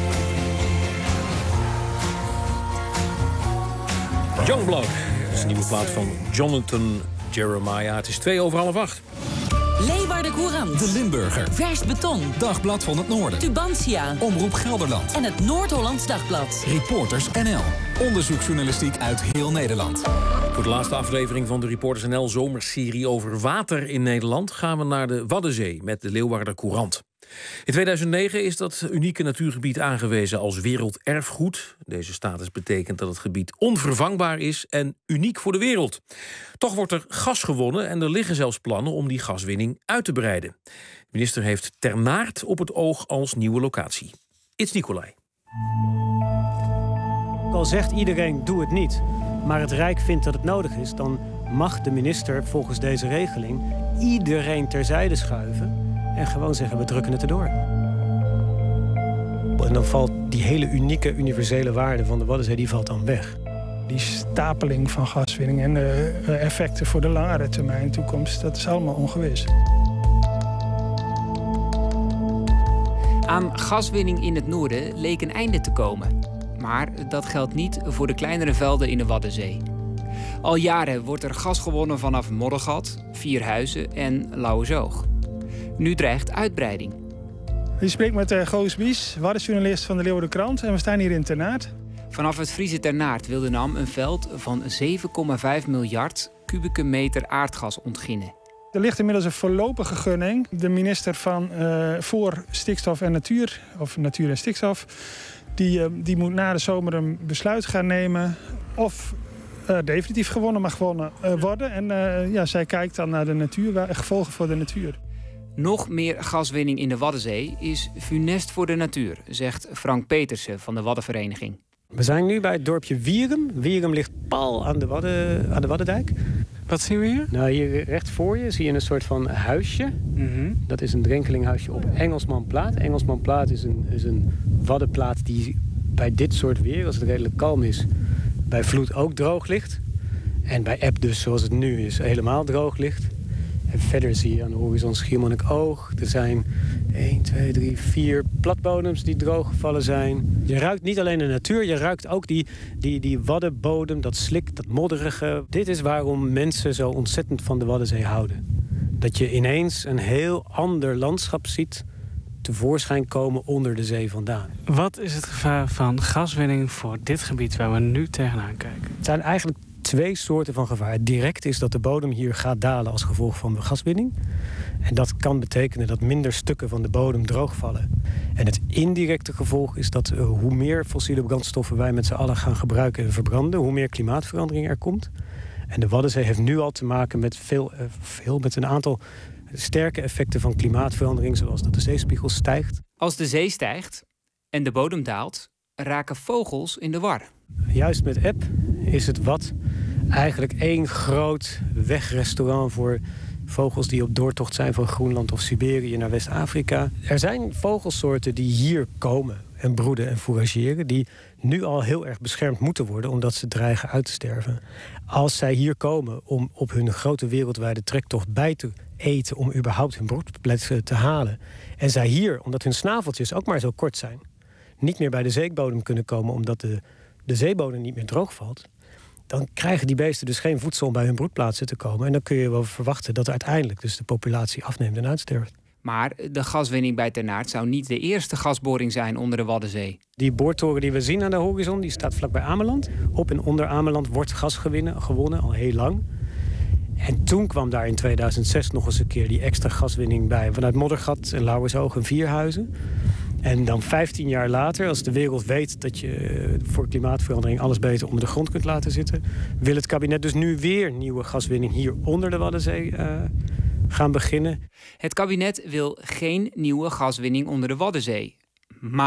Youngblood, dat is een nieuwe plaat van Jonathan Jeremiah. Het is twee over half acht. Leeuwarden Courant. De Limburger. Vers Beton. Dagblad van het Noorden. Tubantia. Omroep Gelderland. En het Noord-Hollands Dagblad. Reporters N L. Onderzoeksjournalistiek uit heel Nederland. Voor de laatste aflevering van de Reporters N L zomerserie over water in Nederland gaan we naar de Waddenzee met de Leeuwarder Courant. In tweeduizend negen is dat unieke natuurgebied aangewezen als werelderfgoed. Deze status betekent dat het gebied onvervangbaar is en uniek voor de wereld. Toch wordt er gas gewonnen en er liggen zelfs plannen om die gaswinning uit te breiden. De minister heeft Ternaert op het oog als nieuwe locatie. It's Nicolai. Al zegt iedereen doe het niet, maar het Rijk vindt dat het nodig is, dan mag de minister volgens deze regeling iedereen terzijde schuiven en gewoon zeggen, we drukken het erdoor. En dan valt die hele unieke, universele waarde van de Waddenzee, die valt dan weg. Die stapeling van gaswinning en de effecten voor de langere termijn toekomst, dat is allemaal ongewis. Aan gaswinning in het noorden leek een einde te komen. Maar dat geldt niet voor de kleinere velden in de Waddenzee. Al jaren wordt er gas gewonnen vanaf Moddergat, Vierhuizen en Lauwersoog. Nu dreigt uitbreiding. Je spreekt met uh, Goos Bies, waddenjournalist van de Leeuwarder Krant. En we staan hier in Ternaert. Vanaf het Friese Ternaert wil de N A M een veld van zeven komma vijf miljard kubieke meter aardgas ontginnen. Er ligt inmiddels een voorlopige gunning. De minister van uh, voor stikstof en natuur, of natuur en stikstof, die, uh, die moet na de zomer een besluit gaan nemen of uh, definitief gewonnen mag gewonnen, uh, worden. En uh, ja, zij kijkt dan naar de natuur, gevolgen voor de natuur. Nog meer gaswinning in de Waddenzee is funest voor de natuur, zegt Frank Petersen van de Waddenvereniging. We zijn nu bij het dorpje Wierum. Wierum ligt pal aan de, Wadden, aan de Waddendijk. Wat zien we hier? Nou, hier recht voor je zie je een soort van huisje. Mm-hmm. Dat is een drenkelinghuisje op Engelsmanplaat. Engelsmanplaat is een, is een waddenplaat die bij dit soort weer, als het redelijk kalm is, bij vloed ook droog ligt. En bij eb dus, zoals het nu is, helemaal droog ligt. En verder zie je aan de horizon Schiermonnikoog. Er zijn één, twee, drie, vier platbodems die drooggevallen zijn. Je ruikt niet alleen de natuur, je ruikt ook die, die, die waddenbodem, dat slik, dat modderige. Dit is waarom mensen zo ontzettend van de Waddenzee houden. Dat je ineens een heel ander landschap ziet tevoorschijn komen onder de zee vandaan. Wat is het gevaar van gaswinning voor dit gebied waar we nu tegenaan kijken? Het zijn eigenlijk twee soorten van gevaar. Het direct is dat de bodem hier gaat dalen als gevolg van de gaswinning. En dat kan betekenen dat minder stukken van de bodem droogvallen. En het indirecte gevolg is dat uh, hoe meer fossiele brandstoffen wij met z'n allen gaan gebruiken en verbranden, hoe meer klimaatverandering er komt. En de Waddenzee heeft nu al te maken met, veel, uh, veel, met een aantal sterke effecten van klimaatverandering, zoals dat de zeespiegel stijgt. Als de zee stijgt en de bodem daalt, raken vogels in de war. Juist met eb is het Wad eigenlijk één groot wegrestaurant voor vogels die op doortocht zijn van Groenland of Siberië naar West-Afrika. Er zijn vogelsoorten die hier komen en broeden en fourageren, die nu al heel erg beschermd moeten worden omdat ze dreigen uit te sterven. Als zij hier komen om op hun grote wereldwijde trektocht bij te eten om überhaupt hun broedplekken te halen, en zij hier, omdat hun snaveltjes ook maar zo kort zijn, niet meer bij de zeebodem kunnen komen omdat de, de zeebodem niet meer droog valt, dan krijgen die beesten dus geen voedsel om bij hun broedplaatsen te komen. En dan kun je wel verwachten dat uiteindelijk dus de populatie afneemt en uitsterft. Maar de gaswinning bij Ternaert zou niet de eerste gasboring zijn onder de Waddenzee. Die boortoren die we zien aan de horizon, die staat vlakbij Ameland. Op en onder Ameland wordt gas gewinnen, gewonnen, al heel lang. En toen kwam daar in tweeduizend zes nog eens een keer die extra gaswinning bij, vanuit Moddergat en Lauwersoog en Vierhuizen. En dan vijftien jaar later, als de wereld weet dat je voor klimaatverandering alles beter onder de grond kunt laten zitten, wil het kabinet dus nu weer nieuwe gaswinning hier onder de Waddenzee uh, gaan beginnen. Het kabinet wil geen nieuwe gaswinning onder de Waddenzee. Maar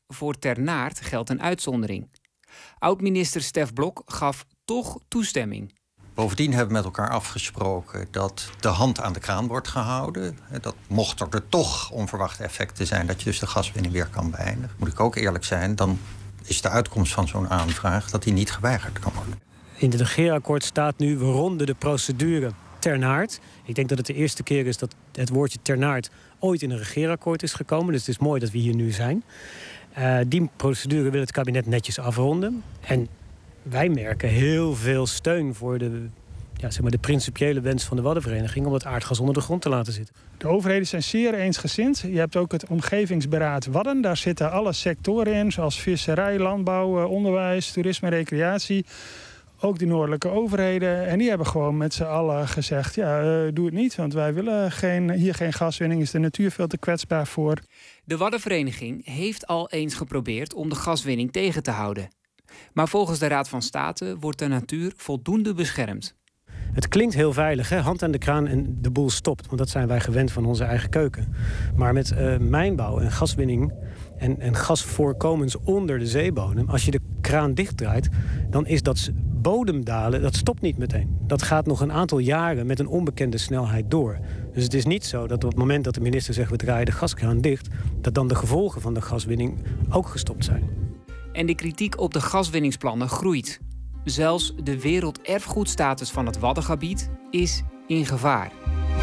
Voor Ternaert geldt een uitzondering. Oud-minister Stef Blok gaf toch toestemming. Bovendien hebben we met elkaar afgesproken dat de hand aan de kraan wordt gehouden. Dat mocht er toch onverwachte effecten zijn, dat je dus de gaswinning weer kan beëindigen. Moet ik ook eerlijk zijn, dan is de uitkomst van zo'n aanvraag dat die niet geweigerd kan worden. In het regeerakkoord staat nu, we ronden de procedure Ternaert. Ik denk dat het de eerste keer is dat het woordje Ternaert ooit in een regeerakkoord is gekomen. Dus het is mooi dat we hier nu zijn. Uh, die procedure wil het kabinet netjes afronden. En wij merken heel veel steun voor de, ja, zeg maar de principiële wens van de Waddenvereniging om het aardgas onder de grond te laten zitten. De overheden zijn zeer eensgezind. Je hebt ook het omgevingsberaad Wadden. Daar zitten alle sectoren in, zoals visserij, landbouw, onderwijs, toerisme en recreatie. Ook de noordelijke overheden. En die hebben gewoon met z'n allen gezegd, ja, uh, doe het niet. Want wij willen geen, hier geen gaswinning, is de natuur veel te kwetsbaar voor. De Waddenvereniging heeft al eens geprobeerd om de gaswinning tegen te houden. Maar volgens de Raad van State wordt de natuur voldoende beschermd. Het klinkt heel veilig, hè? Hand aan de kraan en de boel stopt. Want dat zijn wij gewend van onze eigen keuken. Maar met uh, mijnbouw en gaswinning en, en gasvoorkomens onder de zeebodem, als je de kraan dichtdraait, dan is dat bodemdalen, dat stopt niet meteen. Dat gaat nog een aantal jaren met een onbekende snelheid door. Dus het is niet zo dat op het moment dat de minister zegt we draaien de gaskraan dicht, dat dan de gevolgen van de gaswinning ook gestopt zijn. En de kritiek op de gaswinningsplannen groeit. Zelfs de werelderfgoedstatus van het Waddengebied is in gevaar.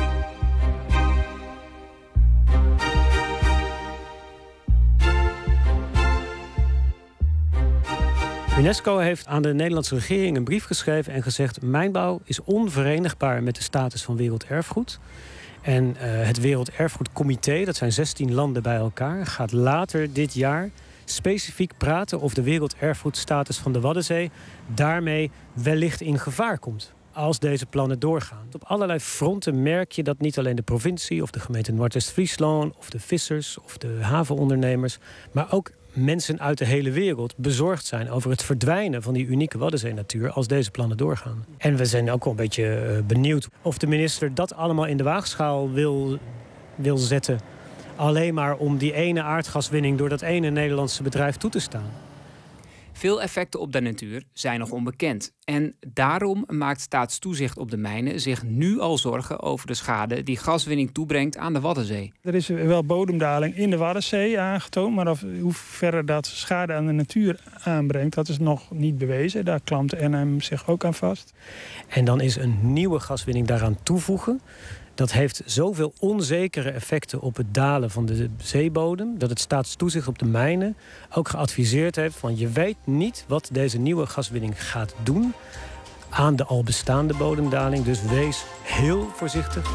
UNESCO heeft aan de Nederlandse regering een brief geschreven en gezegd: mijnbouw is onverenigbaar met de status van werelderfgoed. En uh, het Werelderfgoedcomité, dat zijn zestien landen bij elkaar, gaat later dit jaar specifiek praten of de werelderfgoedstatus van de Waddenzee daarmee wellicht in gevaar komt als deze plannen doorgaan. Op allerlei fronten merk je dat niet alleen de provincie of de gemeente Noordwest-Friesland of de vissers of de havenondernemers, maar ook mensen uit de hele wereld bezorgd zijn over het verdwijnen van die unieke Waddenzee-natuur als deze plannen doorgaan. En we zijn ook wel een beetje benieuwd of de minister dat allemaal in de waagschaal wil, wil zetten, alleen maar om die ene aardgaswinning door dat ene Nederlandse bedrijf toe te staan. Veel effecten op de natuur zijn nog onbekend. En daarom maakt Staatstoezicht op de mijnen zich nu al zorgen over de schade die gaswinning toebrengt aan de Waddenzee. Er is wel bodemdaling in de Waddenzee aangetoond, maar of, hoe ver dat schade aan de natuur aanbrengt, dat is nog niet bewezen. Daar klampt N M zich ook aan vast. En dan is een nieuwe gaswinning daaraan toevoegen. Dat heeft zoveel onzekere effecten op het dalen van de zeebodem, dat het Staatstoezicht op de mijnen ook geadviseerd heeft van je weet niet wat deze nieuwe gaswinning gaat doen aan de al bestaande bodemdaling. Dus wees heel voorzichtig.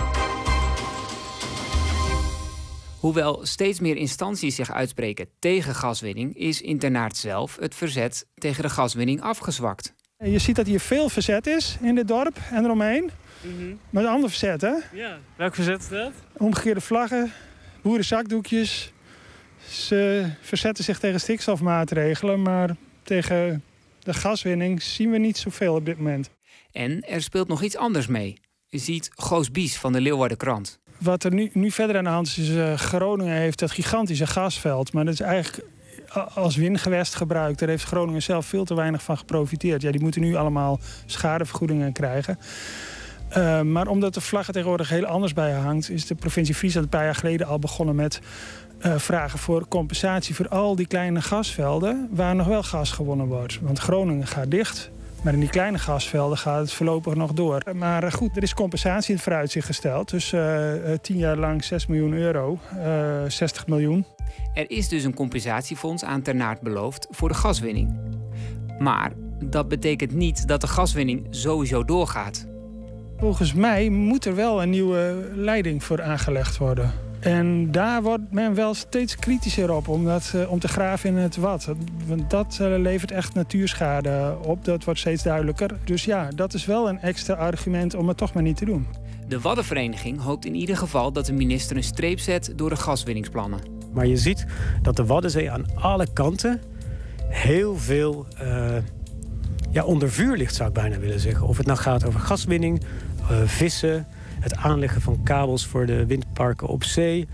Hoewel steeds meer instanties zich uitspreken tegen gaswinning, is in Ternaert zelf het verzet tegen de gaswinning afgezwakt. Je ziet dat hier veel verzet is in dit dorp en eromheen. Mm-hmm. Maar een ander verzet, hè? Ja, welk verzet is dat? Omgekeerde vlaggen, boerenzakdoekjes. Ze verzetten zich tegen stikstofmaatregelen, maar tegen de gaswinning zien we niet zoveel op dit moment. En er speelt nog iets anders mee, ziet Goos Bies van de Leeuwarden Krant. Wat er nu, nu verder aan de hand is, is uh, Groningen heeft dat gigantische gasveld, maar dat is eigenlijk als windgewest gebruikt. Daar heeft Groningen zelf veel te weinig van geprofiteerd. Ja, die moeten nu allemaal schadevergoedingen krijgen. Uh, maar omdat de vlag er tegenwoordig heel anders bij hangt, is de provincie Friesland een paar jaar geleden al begonnen met uh, vragen voor compensatie voor al die kleine gasvelden waar nog wel gas gewonnen wordt. Want Groningen gaat dicht, maar in die kleine gasvelden gaat het voorlopig nog door. Maar uh, goed, er is compensatie in het vooruitzicht gesteld. Dus uh, uh, tien jaar lang zes miljoen euro, uh, zestig miljoen. Er is dus een compensatiefonds aan Ternaert beloofd voor de gaswinning. Maar dat betekent niet dat de gaswinning sowieso doorgaat. Volgens mij moet er wel een nieuwe leiding voor aangelegd worden. En daar wordt men wel steeds kritischer op om, dat, uh, om te graven in het wat. Want dat uh, levert echt natuurschade op, dat wordt steeds duidelijker. Dus ja, dat is wel een extra argument om het toch maar niet te doen. De Waddenvereniging hoopt in ieder geval dat de minister een streep zet door de gaswinningsplannen. Maar je ziet dat de Waddenzee aan alle kanten heel veel uh, ja, onder vuur ligt, zou ik bijna willen zeggen. Of het nou gaat over gaswinning, uh, vissen, het aanleggen van kabels voor de windparken op zee,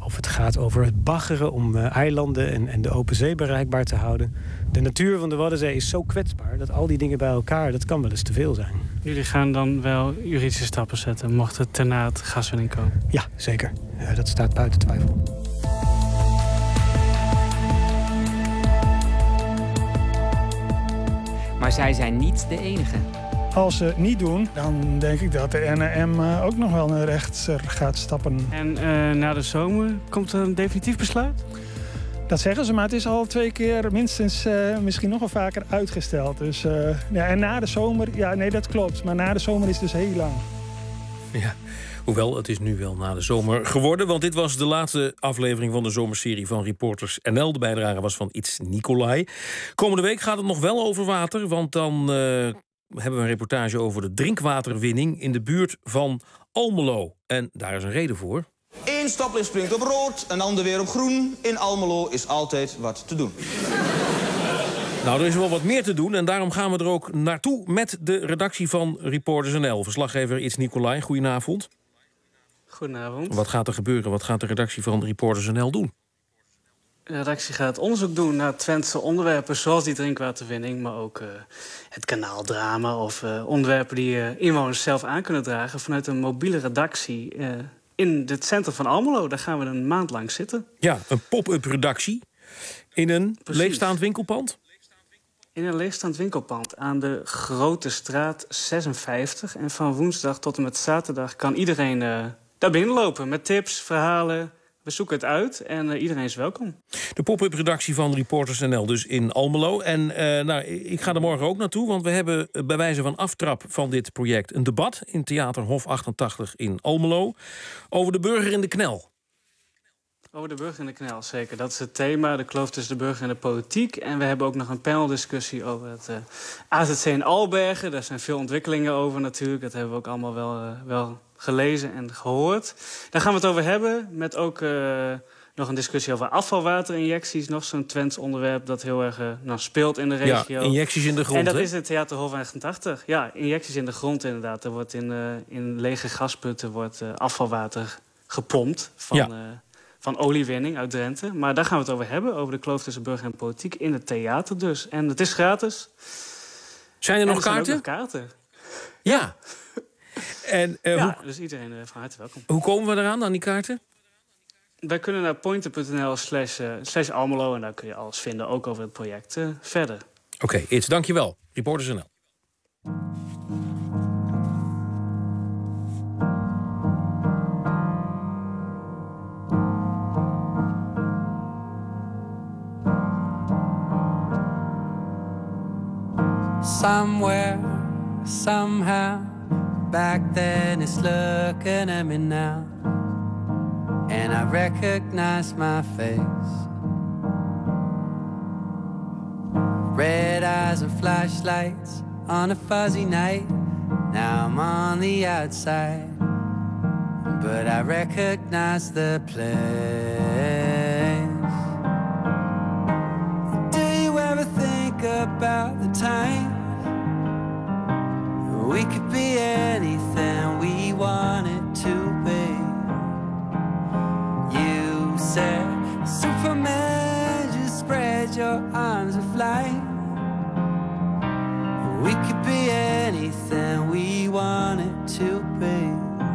Of het gaat over het baggeren om uh, eilanden en, en de open zee bereikbaar te houden. De natuur van de Waddenzee is zo kwetsbaar dat al die dingen bij elkaar, dat kan wel eens te veel zijn. Jullie gaan dan wel juridische stappen zetten, mocht het ten na het gaswinning komen? Ja, zeker. Uh, dat staat buiten twijfel. Maar zij zijn niet de enige. Als ze het niet doen, dan denk ik dat de N R M uh, ook nog wel naar rechts gaat stappen. En uh, na de zomer komt er een definitief besluit? Dat zeggen ze, maar het is al twee keer minstens, uh, misschien nog wel vaker uitgesteld. Dus, uh, ja, en na de zomer, ja, nee, dat klopt. Maar na de zomer is dus heel lang. Ja, hoewel het is nu wel na de zomer geworden. Want dit was de laatste aflevering van de zomerserie van Reporters N L. De bijdrage was van Iets Nicolai. Komende week gaat het nog wel over water, want dan Uh, hebben we een reportage over de drinkwaterwinning in de buurt van Almelo. En daar is een reden voor. Eén stoplicht springt op rood, een ander weer op groen. In Almelo is altijd wat te doen. Nou, er is wel wat meer te doen en daarom gaan we er ook naartoe met de redactie van Reporters N L. Verslaggever Iets Nicolai, goedenavond. Goedenavond. Wat gaat er gebeuren? Wat gaat de redactie van Reporters N L doen? De redactie gaat onderzoek doen naar Twentse onderwerpen zoals die drinkwaterwinning, maar ook uh, het kanaaldrama of uh, onderwerpen die uh, inwoners zelf aan kunnen dragen vanuit een mobiele redactie uh, in het centrum van Almelo. Daar gaan we een maand lang zitten. Ja, een pop-up redactie in een Precies. leegstaand winkelpand? In een leegstaand winkelpand aan de Grote Straat zesenvijftig. En van woensdag tot en met zaterdag kan iedereen uh, daar binnenlopen met tips, verhalen. We zoeken het uit en uh, iedereen is welkom. De pop-up redactie van Reporters N L dus in Almelo. En uh, nou, ik ga er morgen ook naartoe, want we hebben bij wijze van aftrap van dit project een debat in Theater Hof achtentachtig in Almelo over de burger in de knel. Over de burger in de knel, zeker. Dat is het thema, de kloof tussen de burger en de politiek. En we hebben ook nog een paneldiscussie over het uh, A Z C in Albergen. Daar zijn veel ontwikkelingen over natuurlijk. Dat hebben we ook allemaal wel, uh, wel gelezen en gehoord. Daar gaan we het over hebben. Met ook uh, nog een discussie over afvalwaterinjecties. Nog zo'n Twents onderwerp dat heel erg uh, nou, speelt in de regio. Ja, injecties in de grond, En dat hè? is het Theater Hof achtentachtig. Ja, injecties in de grond inderdaad. Er wordt in, uh, in lege gasputten wordt, uh, afvalwater gepompt van... Ja. Uh, van oliewinning uit Drenthe. Maar daar gaan we het over hebben. Over de kloof tussen burger en politiek. In het theater dus. En het is gratis. Zijn er en nog er kaarten? Zijn ook nog kaarten. Ja. En, uh, ja, hoe, dus iedereen uh, van harte welkom. Hoe komen we eraan, aan die kaarten? Wij kunnen naar pointer.nl slash, uh, slash Almelo. En daar kun je alles vinden, ook over het project uh, verder. Oké, okay, Iets, dankjewel. Reporters N L. Somewhere, somehow, back then it's looking at me now, and I recognize my face. Red eyes and flashlights on a fuzzy night. Now I'm on the outside, but I recognize the place. Do you ever think about the time we could be anything we wanted to be? You said, Superman, just spread your arms and fly. We could be anything we wanted to be.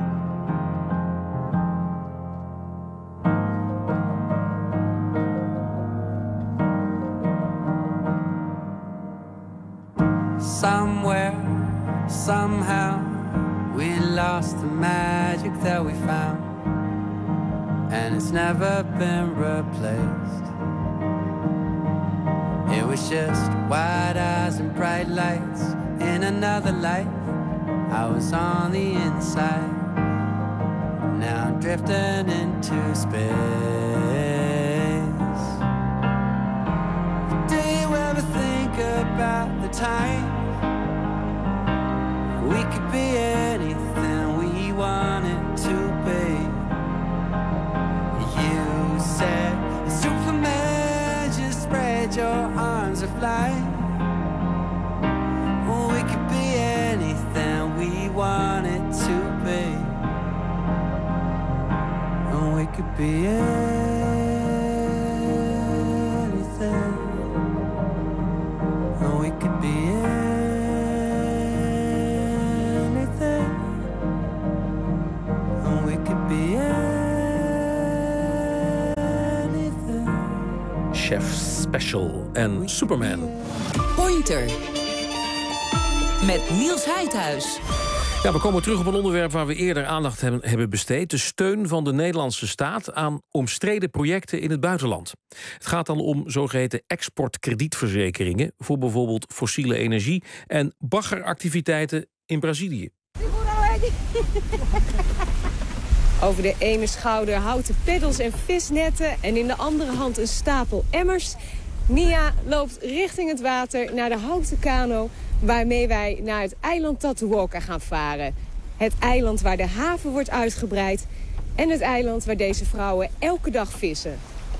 Somewhere, somehow, we lost the magic that we found, and it's never been replaced. It was just wide eyes and bright lights in another life. I was on the inside, now I'm drifting into space. Do you ever think about the time we could be anything we wanted to be? You said, Superman, just spread your arms and fly. We could be anything we wanted to be. We could be anything. Oh, we could be anything. Oh, we could be anything. Chef Special en Superman. Pointer. Met Niels Heidhuis. Ja, we komen terug op een onderwerp waar we eerder aandacht hebben, hebben besteed. De steun van de Nederlandse staat aan omstreden projecten in het buitenland. Het gaat dan om zogeheten exportkredietverzekeringen voor bijvoorbeeld fossiele energie en baggeractiviteiten in Brazilië. Over de ene schouder houten peddels en visnetten en in de andere hand een stapel emmers. Nia loopt richting het water naar de houten kano waarmee wij naar het eiland Tatuoca gaan varen. Het eiland waar de haven wordt uitgebreid en het eiland waar deze vrouwen elke dag vissen.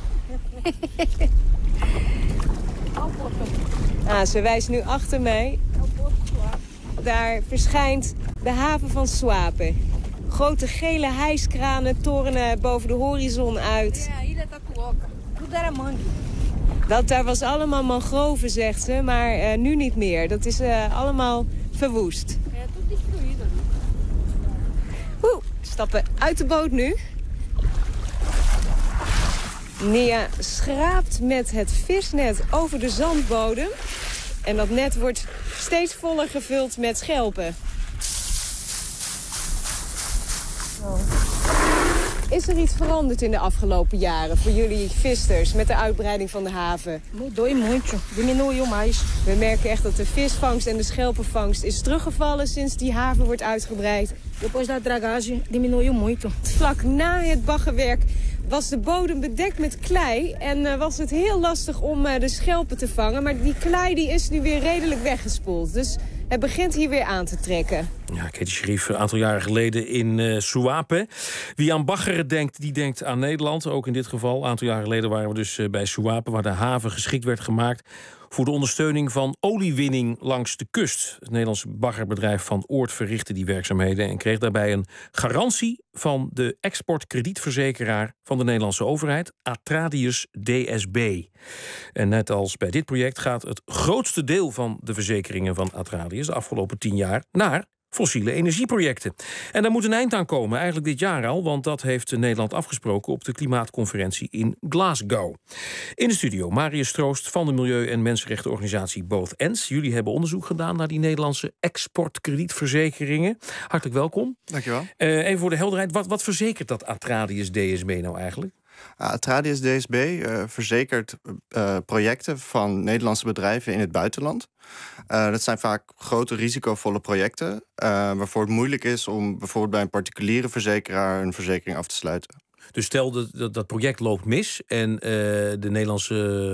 Ah, ze wijst nu achter mij. Daar verschijnt de haven van Suape. Grote gele hijskranen torenen boven de horizon uit. Dat daar was allemaal mangroven, zegt ze, maar uh, nu niet meer. Dat is uh, allemaal verwoest. Oeh, stappen uit de boot nu. Nia schraapt met het visnet over de zandbodem. En dat net wordt steeds voller gevuld met schelpen. Is er iets veranderd in de afgelopen jaren voor jullie vissers met de uitbreiding van de haven? Mudou muito, diminuiu mais. We merken echt dat de visvangst en de schelpenvangst is teruggevallen sinds die haven wordt uitgebreid. Depois da dragagem diminuiu muito. Vlak na het baggerwerk was de bodem bedekt met klei en uh, was het heel lastig om uh, de schelpen te vangen. Maar die klei die is nu weer redelijk weggespoeld. Dus het begint hier weer aan te trekken. Ja, Katie Schrief, een aantal jaren geleden in uh, Suape. Wie aan baggeren denkt, die denkt aan Nederland. Ook in dit geval. Een aantal jaren geleden waren we dus uh, bij Suape, waar de haven geschikt werd gemaakt voor de ondersteuning van oliewinning langs de kust. Het Nederlandse baggerbedrijf Van Oort verrichtte die werkzaamheden en kreeg daarbij een garantie van de exportkredietverzekeraar van de Nederlandse overheid, Atradius D S B. En net als bij dit project gaat het grootste deel van de verzekeringen van Atradius de afgelopen tien jaar naar fossiele energieprojecten. En daar moet een eind aan komen, eigenlijk dit jaar al, want dat heeft Nederland afgesproken op de klimaatconferentie in Glasgow. In de studio Marius Troost van de milieu- en mensenrechtenorganisatie Both Ends. Jullie hebben onderzoek gedaan naar die Nederlandse exportkredietverzekeringen. Hartelijk welkom. Dankjewel. Uh, even voor de helderheid, wat, wat verzekert dat Atradius D S B nou eigenlijk? Uh, Atradius D S B uh, verzekert uh, projecten van Nederlandse bedrijven in het buitenland. Uh, dat zijn vaak grote risicovolle projecten, uh, waarvoor het moeilijk is om bijvoorbeeld bij een particuliere verzekeraar een verzekering af te sluiten. Dus stel dat dat, dat project loopt mis en uh, de Nederlandse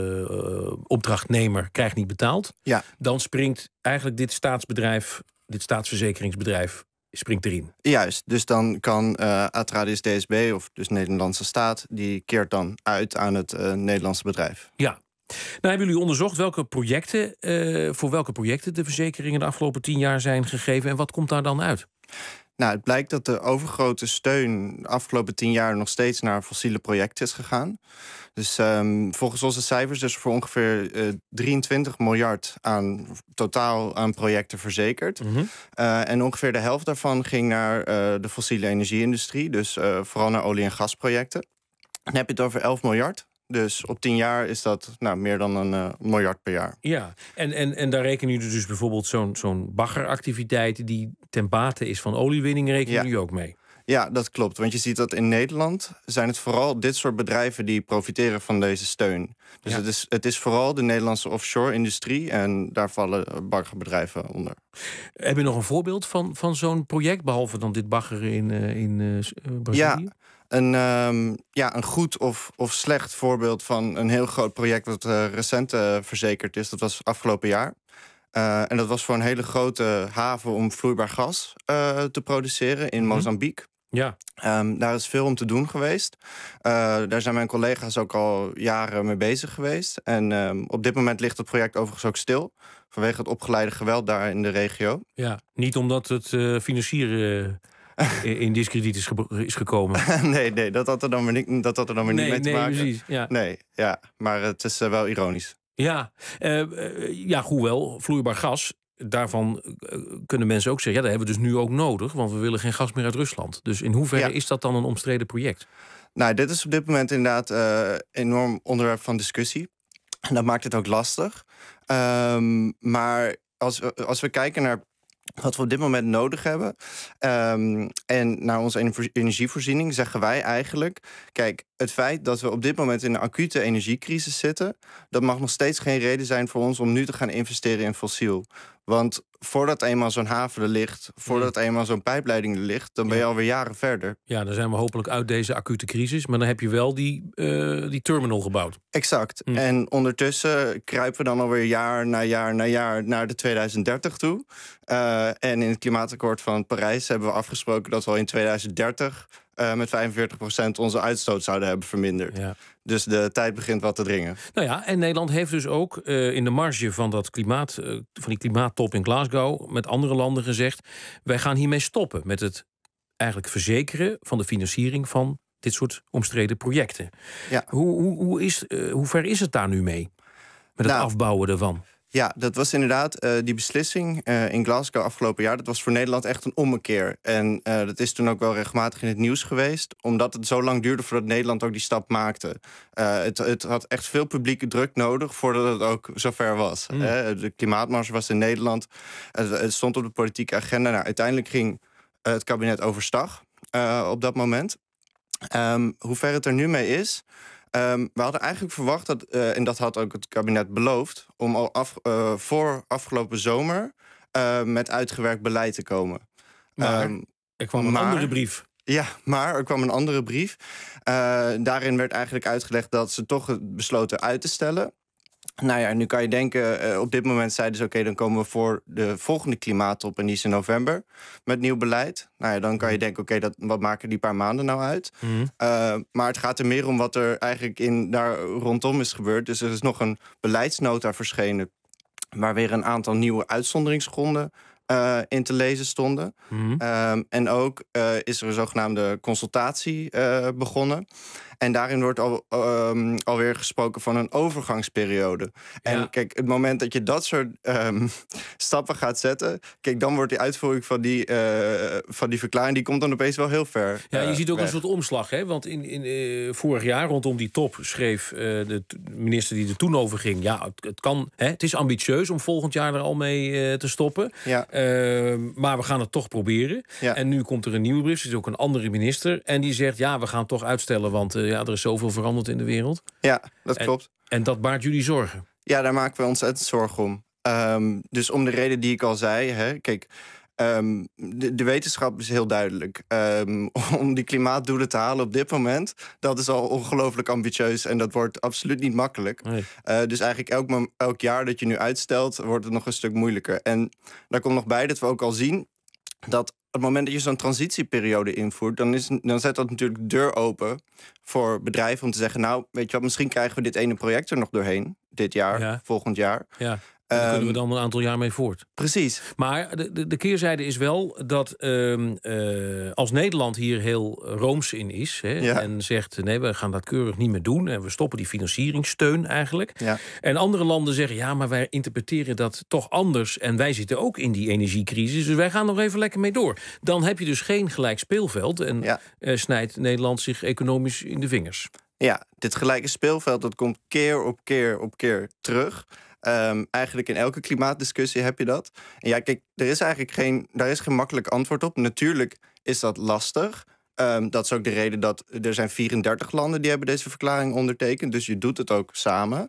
uh, opdrachtnemer krijgt niet betaald. Ja. Dan springt eigenlijk dit staatsbedrijf, dit staatsverzekeringsbedrijf, springt erin. Juist, dus dan kan uh, Atradius D S B, of dus Nederlandse staat, die keert dan uit aan het uh, Nederlandse bedrijf. Ja. Nou, hebben jullie onderzocht welke projecten, uh, voor welke projecten de verzekeringen de afgelopen tien jaar zijn gegeven en wat komt daar dan uit? Nou, het blijkt dat de overgrote steun de afgelopen tien jaar nog steeds naar fossiele projecten is gegaan. Dus um, volgens onze cijfers is er voor ongeveer uh, drieëntwintig miljard aan totaal aan projecten verzekerd. Mm-hmm. Uh, en ongeveer de helft daarvan ging naar uh, de fossiele energie-industrie. Dus uh, vooral naar olie- en gasprojecten. Dan heb je het over elf miljard. Dus op tien jaar is dat nou, meer dan een uh, miljard per jaar. Ja, en, en, en daar rekenen jullie dus bijvoorbeeld zo'n zo'n baggeractiviteit die ten bate is van oliewinning, rekenen ja. jullie ook mee? Ja, dat klopt. Want je ziet dat in Nederland zijn het vooral dit soort bedrijven die profiteren van deze steun. Dus Ja. het, is, het is vooral de Nederlandse offshore-industrie en daar vallen baggerbedrijven onder. Heb je nog een voorbeeld van, van zo'n project, behalve dan dit baggeren in, uh, in uh, Brazilië? Ja. Een, um, ja, een goed of, of slecht voorbeeld van een heel groot project dat uh, recent uh, verzekerd is. Dat was afgelopen jaar. Uh, en dat was voor een hele grote haven om vloeibaar gas uh, te produceren in Mm-hmm. Mozambique. Ja. Um, daar is veel om te doen geweest. Uh, daar zijn mijn collega's ook al jaren mee bezig geweest. En um, op dit moment ligt het project overigens ook stil. Vanwege het opgeleide geweld daar in de regio. Ja, niet omdat het uh, financieren in diskrediet is, ge- is gekomen. nee, nee, dat had er dan maar niet, dat had er dan maar nee, niet mee te nee, maken. Precies, ja. Nee, ja, maar het is uh, wel ironisch. Ja, uh, uh, ja, hoewel, vloeibaar gas, daarvan uh, kunnen mensen ook zeggen, ja, dat hebben we dus nu ook nodig, want we willen geen gas meer uit Rusland. Dus in hoeverre ja. is dat dan een omstreden project? Nou, dit is op dit moment inderdaad een uh, enorm onderwerp van discussie. En dat maakt het ook lastig. Um, maar als we, als we kijken naar wat we op dit moment nodig hebben um, en naar onze energievoorziening, zeggen wij eigenlijk, kijk, het feit dat we op dit moment in een acute energiecrisis zitten, dat mag nog steeds geen reden zijn voor ons om nu te gaan investeren in fossiel. Want voordat eenmaal zo'n haven er ligt, voordat eenmaal zo'n pijpleiding er ligt, dan ben je alweer jaren verder. Ja, dan zijn we hopelijk uit deze acute crisis, maar dan heb je wel die, uh, die terminal gebouwd. Exact. Mm. En ondertussen kruipen we dan alweer jaar na jaar na jaar naar de tweeduizend dertig toe. Uh, en in het klimaatakkoord van Parijs hebben we afgesproken dat we al in tweeduizend dertig Uh, met vijfenveertig procent onze uitstoot zouden hebben verminderd. Ja. Dus de tijd begint wat te dringen. Nou ja, en Nederland heeft dus ook uh, in de marge van, dat klimaat, uh, van die klimaattop in Glasgow met andere landen gezegd, wij gaan hiermee stoppen met het eigenlijk verzekeren van de financiering van dit soort omstreden projecten. Ja. Hoe, hoe, hoe, is, uh, hoe ver is het daar nu mee? Met het nou, afbouwen ervan? Ja, dat was inderdaad uh, die beslissing uh, in Glasgow afgelopen jaar. Dat was voor Nederland echt een ommekeer. En uh, dat is toen ook wel regelmatig in het nieuws geweest, omdat het zo lang duurde voordat Nederland ook die stap maakte. Uh, het, het had echt veel publieke druk nodig voordat het ook zover was. Mm. Uh, de klimaatmars was in Nederland. Uh, het stond op de politieke agenda. Nou, uiteindelijk ging uh, het kabinet overstag uh, op dat moment. Um, hoe ver het er nu mee is, Um, we hadden eigenlijk verwacht, dat, uh, en dat had ook het kabinet beloofd, om al af, uh, voor afgelopen zomer uh, met uitgewerkt beleid te komen. Maar um, er kwam een maar, andere brief. Ja, maar er kwam een andere brief. Uh, daarin werd eigenlijk uitgelegd dat ze toch besloten uit te stellen. Nou ja, nu kan je denken, uh, op dit moment zeiden ze, oké, okay, dan komen we voor de volgende klimaattop en die is in november met nieuw beleid. Nou ja, dan kan je denken, oké, okay, wat maken die paar maanden nou uit? Mm-hmm. Uh, maar het gaat er meer om wat er eigenlijk in, daar rondom is gebeurd. Dus er is nog een beleidsnota verschenen waar weer een aantal nieuwe uitzonderingsgronden Uh, in te lezen stonden. Mm-hmm. Um, en ook uh, is er een zogenaamde consultatie uh, begonnen. En daarin wordt al, um, alweer gesproken van een overgangsperiode. Ja. En kijk, het moment dat je dat soort um, stappen gaat zetten, kijk, dan wordt die uitvoering van die, uh, van die verklaring, die komt dan opeens wel heel ver. Ja, je uh, ziet ook weg. een soort omslag, hè? Want in, in uh, vorig jaar rondom die top schreef uh, de t- minister die er toen over ging, ja, het, het kan, hè, het is ambitieus om volgend jaar er al mee uh, te stoppen. Ja. Uh, maar we gaan het toch proberen. Ja. En nu komt er een nieuwe brief, er is ook een andere minister, en die zegt, ja, we gaan het toch uitstellen, want uh, ja, er is zoveel veranderd in de wereld. Ja, dat en, klopt. En dat baart jullie zorgen? Ja, daar maken we ontzettend zorgen om. Um, dus om de reden die ik al zei, hè, kijk, um, de, de wetenschap is heel duidelijk. Um, om die klimaatdoelen te halen op dit moment, dat is al ongelooflijk ambitieus en dat wordt absoluut niet makkelijk. Nee. Uh, dus eigenlijk elk, elk jaar dat je nu uitstelt, wordt het nog een stuk moeilijker. En daar komt nog bij dat we ook al zien dat op het moment dat je zo'n transitieperiode invoert, dan, is, dan zet dat natuurlijk de deur open voor bedrijven om te zeggen, nou, weet je wat, misschien krijgen we dit ene project er nog doorheen, dit jaar, ja. volgend jaar. Ja. Daar um, kunnen we dan een aantal jaar mee voort. Precies. Maar de, de, de keerzijde is wel dat um, uh, als Nederland hier heel rooms in is, hè, ja. en zegt, nee, we gaan dat keurig niet meer doen en we stoppen die financieringssteun eigenlijk. Ja. En andere landen zeggen, ja, maar wij interpreteren dat toch anders en wij zitten ook in die energiecrisis, dus wij gaan nog even lekker mee door. Dan heb je dus geen gelijk speelveld en ja. uh, snijdt Nederland zich economisch in de vingers. Ja, dit gelijke speelveld, dat komt keer op keer op keer terug. Um, eigenlijk in elke klimaatdiscussie heb je dat. En ja, kijk, er is eigenlijk geen, daar is geen makkelijk antwoord op. Natuurlijk is dat lastig. Um, dat is ook de reden dat er zijn vierendertig landen die hebben deze verklaring ondertekend. Dus je doet het ook samen.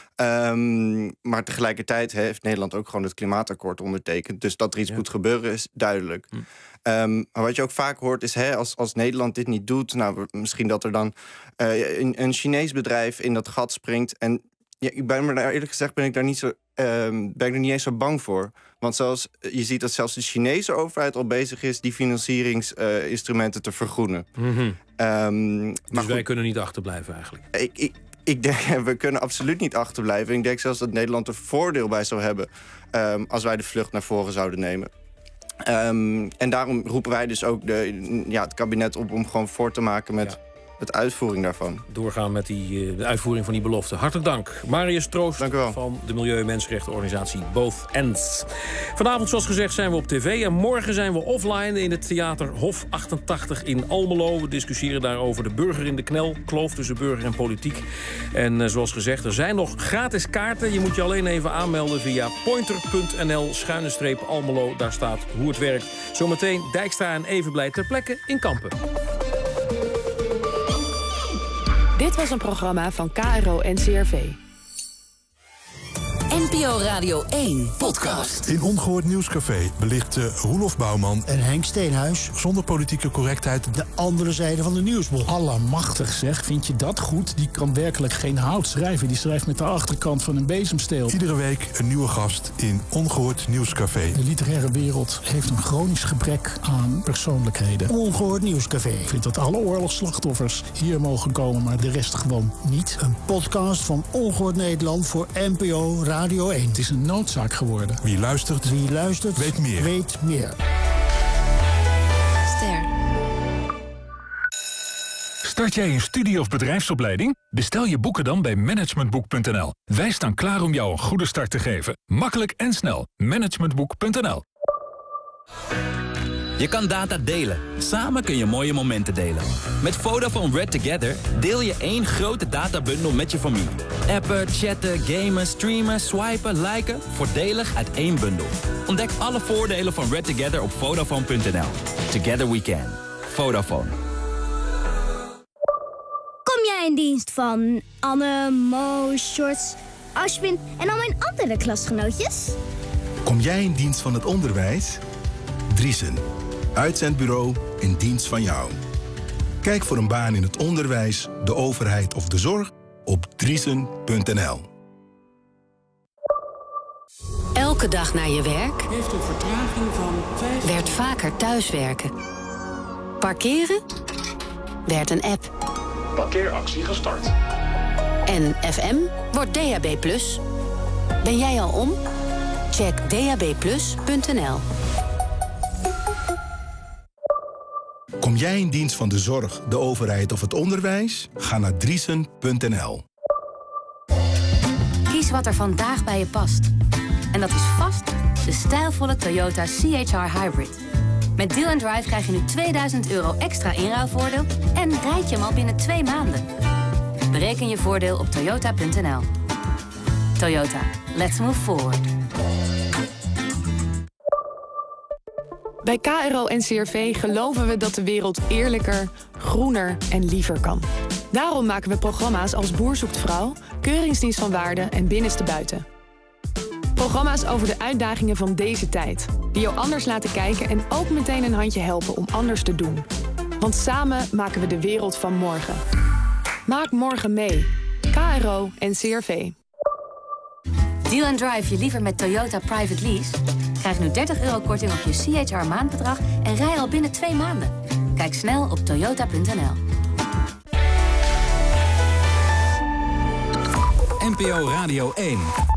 Um, maar tegelijkertijd heeft Nederland ook gewoon het klimaatakkoord ondertekend. Dus dat er iets ja. moet gebeuren is duidelijk. Hm. Um, maar wat je ook vaak hoort is, hè, als, als Nederland dit niet doet, nou, misschien dat er dan uh, een, een Chinees bedrijf in dat gat springt. En ja, ik ben maar eerlijk gezegd ben ik daar niet zo, um, ben ik er niet eens zo bang voor. Want zoals je ziet dat zelfs de Chinese overheid al bezig is die financieringsinstrumenten uh, te vergroenen. Mm-hmm. Um, dus maar wij goed, kunnen niet achterblijven eigenlijk. Ik, ik, ik denk, we kunnen absoluut niet achterblijven. Ik denk zelfs dat Nederland er voordeel bij zou hebben um, als wij de vlucht naar voren zouden nemen. Um, en daarom roepen wij dus ook de, ja, het kabinet op om gewoon voort te maken met... Ja. Het uitvoering daarvan. Doorgaan met die, de uitvoering van die belofte. Hartelijk dank. Marius Troost van de Milieu- en Mensenrechtenorganisatie Both Ends. Vanavond, zoals gezegd, zijn we op tv. En morgen zijn we offline in het theater Hof achtentachtig in Almelo. We discussiëren daarover de burger in de knel. Kloof tussen burger en politiek. En uh, zoals gezegd, er zijn nog gratis kaarten. Je moet je alleen even aanmelden via pointer.nl schuine streep Almelo. Daar staat hoe het werkt. Zometeen Dijkstra en Evenblij ter plekke in Kampen. Dit was een programma van K R O en C R V. N P O Radio één podcast. In Ongehoord Nieuwscafé belichten Roelof Bouwman en Henk Steenhuis zonder politieke correctheid de andere zijde van de nieuwsbol. Allemachtig zeg, vind je dat goed? Die kan werkelijk geen hout schrijven. Die schrijft met de achterkant van een bezemsteel. Iedere week een nieuwe gast in Ongehoord Nieuwscafé. De literaire wereld heeft een chronisch gebrek aan persoonlijkheden. Ongehoord Nieuwscafé. Ik vind dat alle oorlogsslachtoffers hier mogen komen, maar de rest gewoon niet. Een podcast van Ongehoord Nederland voor N P O Radio één. Het is een noodzaak geworden. Wie luistert, Wie luistert weet meer. Weet meer. Ster. Start jij een studie- of bedrijfsopleiding? Bestel je boeken dan bij managementboek punt n l. Wij staan klaar om jou een goede start te geven. Makkelijk en snel. managementboek punt n l. Je kan data delen. Samen kun je mooie momenten delen. Met Vodafone Red Together deel je één grote databundel met je familie. Appen, chatten, gamen, streamen, swipen, liken. Voordelig uit één bundel. Ontdek alle voordelen van Red Together op Vodafone punt n l. Together we can. Vodafone. Kom jij in dienst van Anne, Mo, Shorts, Ashwin en al mijn andere klasgenootjes? Kom jij in dienst van het onderwijs? Driesen. Uitzendbureau in dienst van jou. Kijk voor een baan in het onderwijs, de overheid of de zorg op driesen punt n l. Elke dag naar je werk heeft een vertraging van vijf... werd vaker thuiswerken. Parkeren werd een app. Parkeeractie gestart. En F M wordt D A B plus. Ben jij al om? Check d a b plus punt n l. Kom jij in dienst van de zorg, de overheid of het onderwijs? Ga naar driesen punt n l. Kies wat er vandaag bij je past. En dat is vast de stijlvolle Toyota C H R Hybrid. Met Deal and Drive krijg je nu tweeduizend euro extra inruilvoordeel en rijd je hem al binnen twee maanden. Bereken je voordeel op toyota punt n l. Toyota, let's move forward. Bij K R O en C R V geloven we dat de wereld eerlijker, groener en liever kan. Daarom maken we programma's als Boer zoekt vrouw, Keuringsdienst van Waarde en Binnenste Buiten. Programma's over de uitdagingen van deze tijd. Die jou anders laten kijken en ook meteen een handje helpen om anders te doen. Want samen maken we de wereld van morgen. Maak morgen mee. K R O en C R V. Deal and Drive je liever met Toyota Private Lease? Krijg nu dertig euro korting op je C H R maandbedrag en rij al binnen twee maanden. Kijk snel op toyota punt n l. N P O Radio één.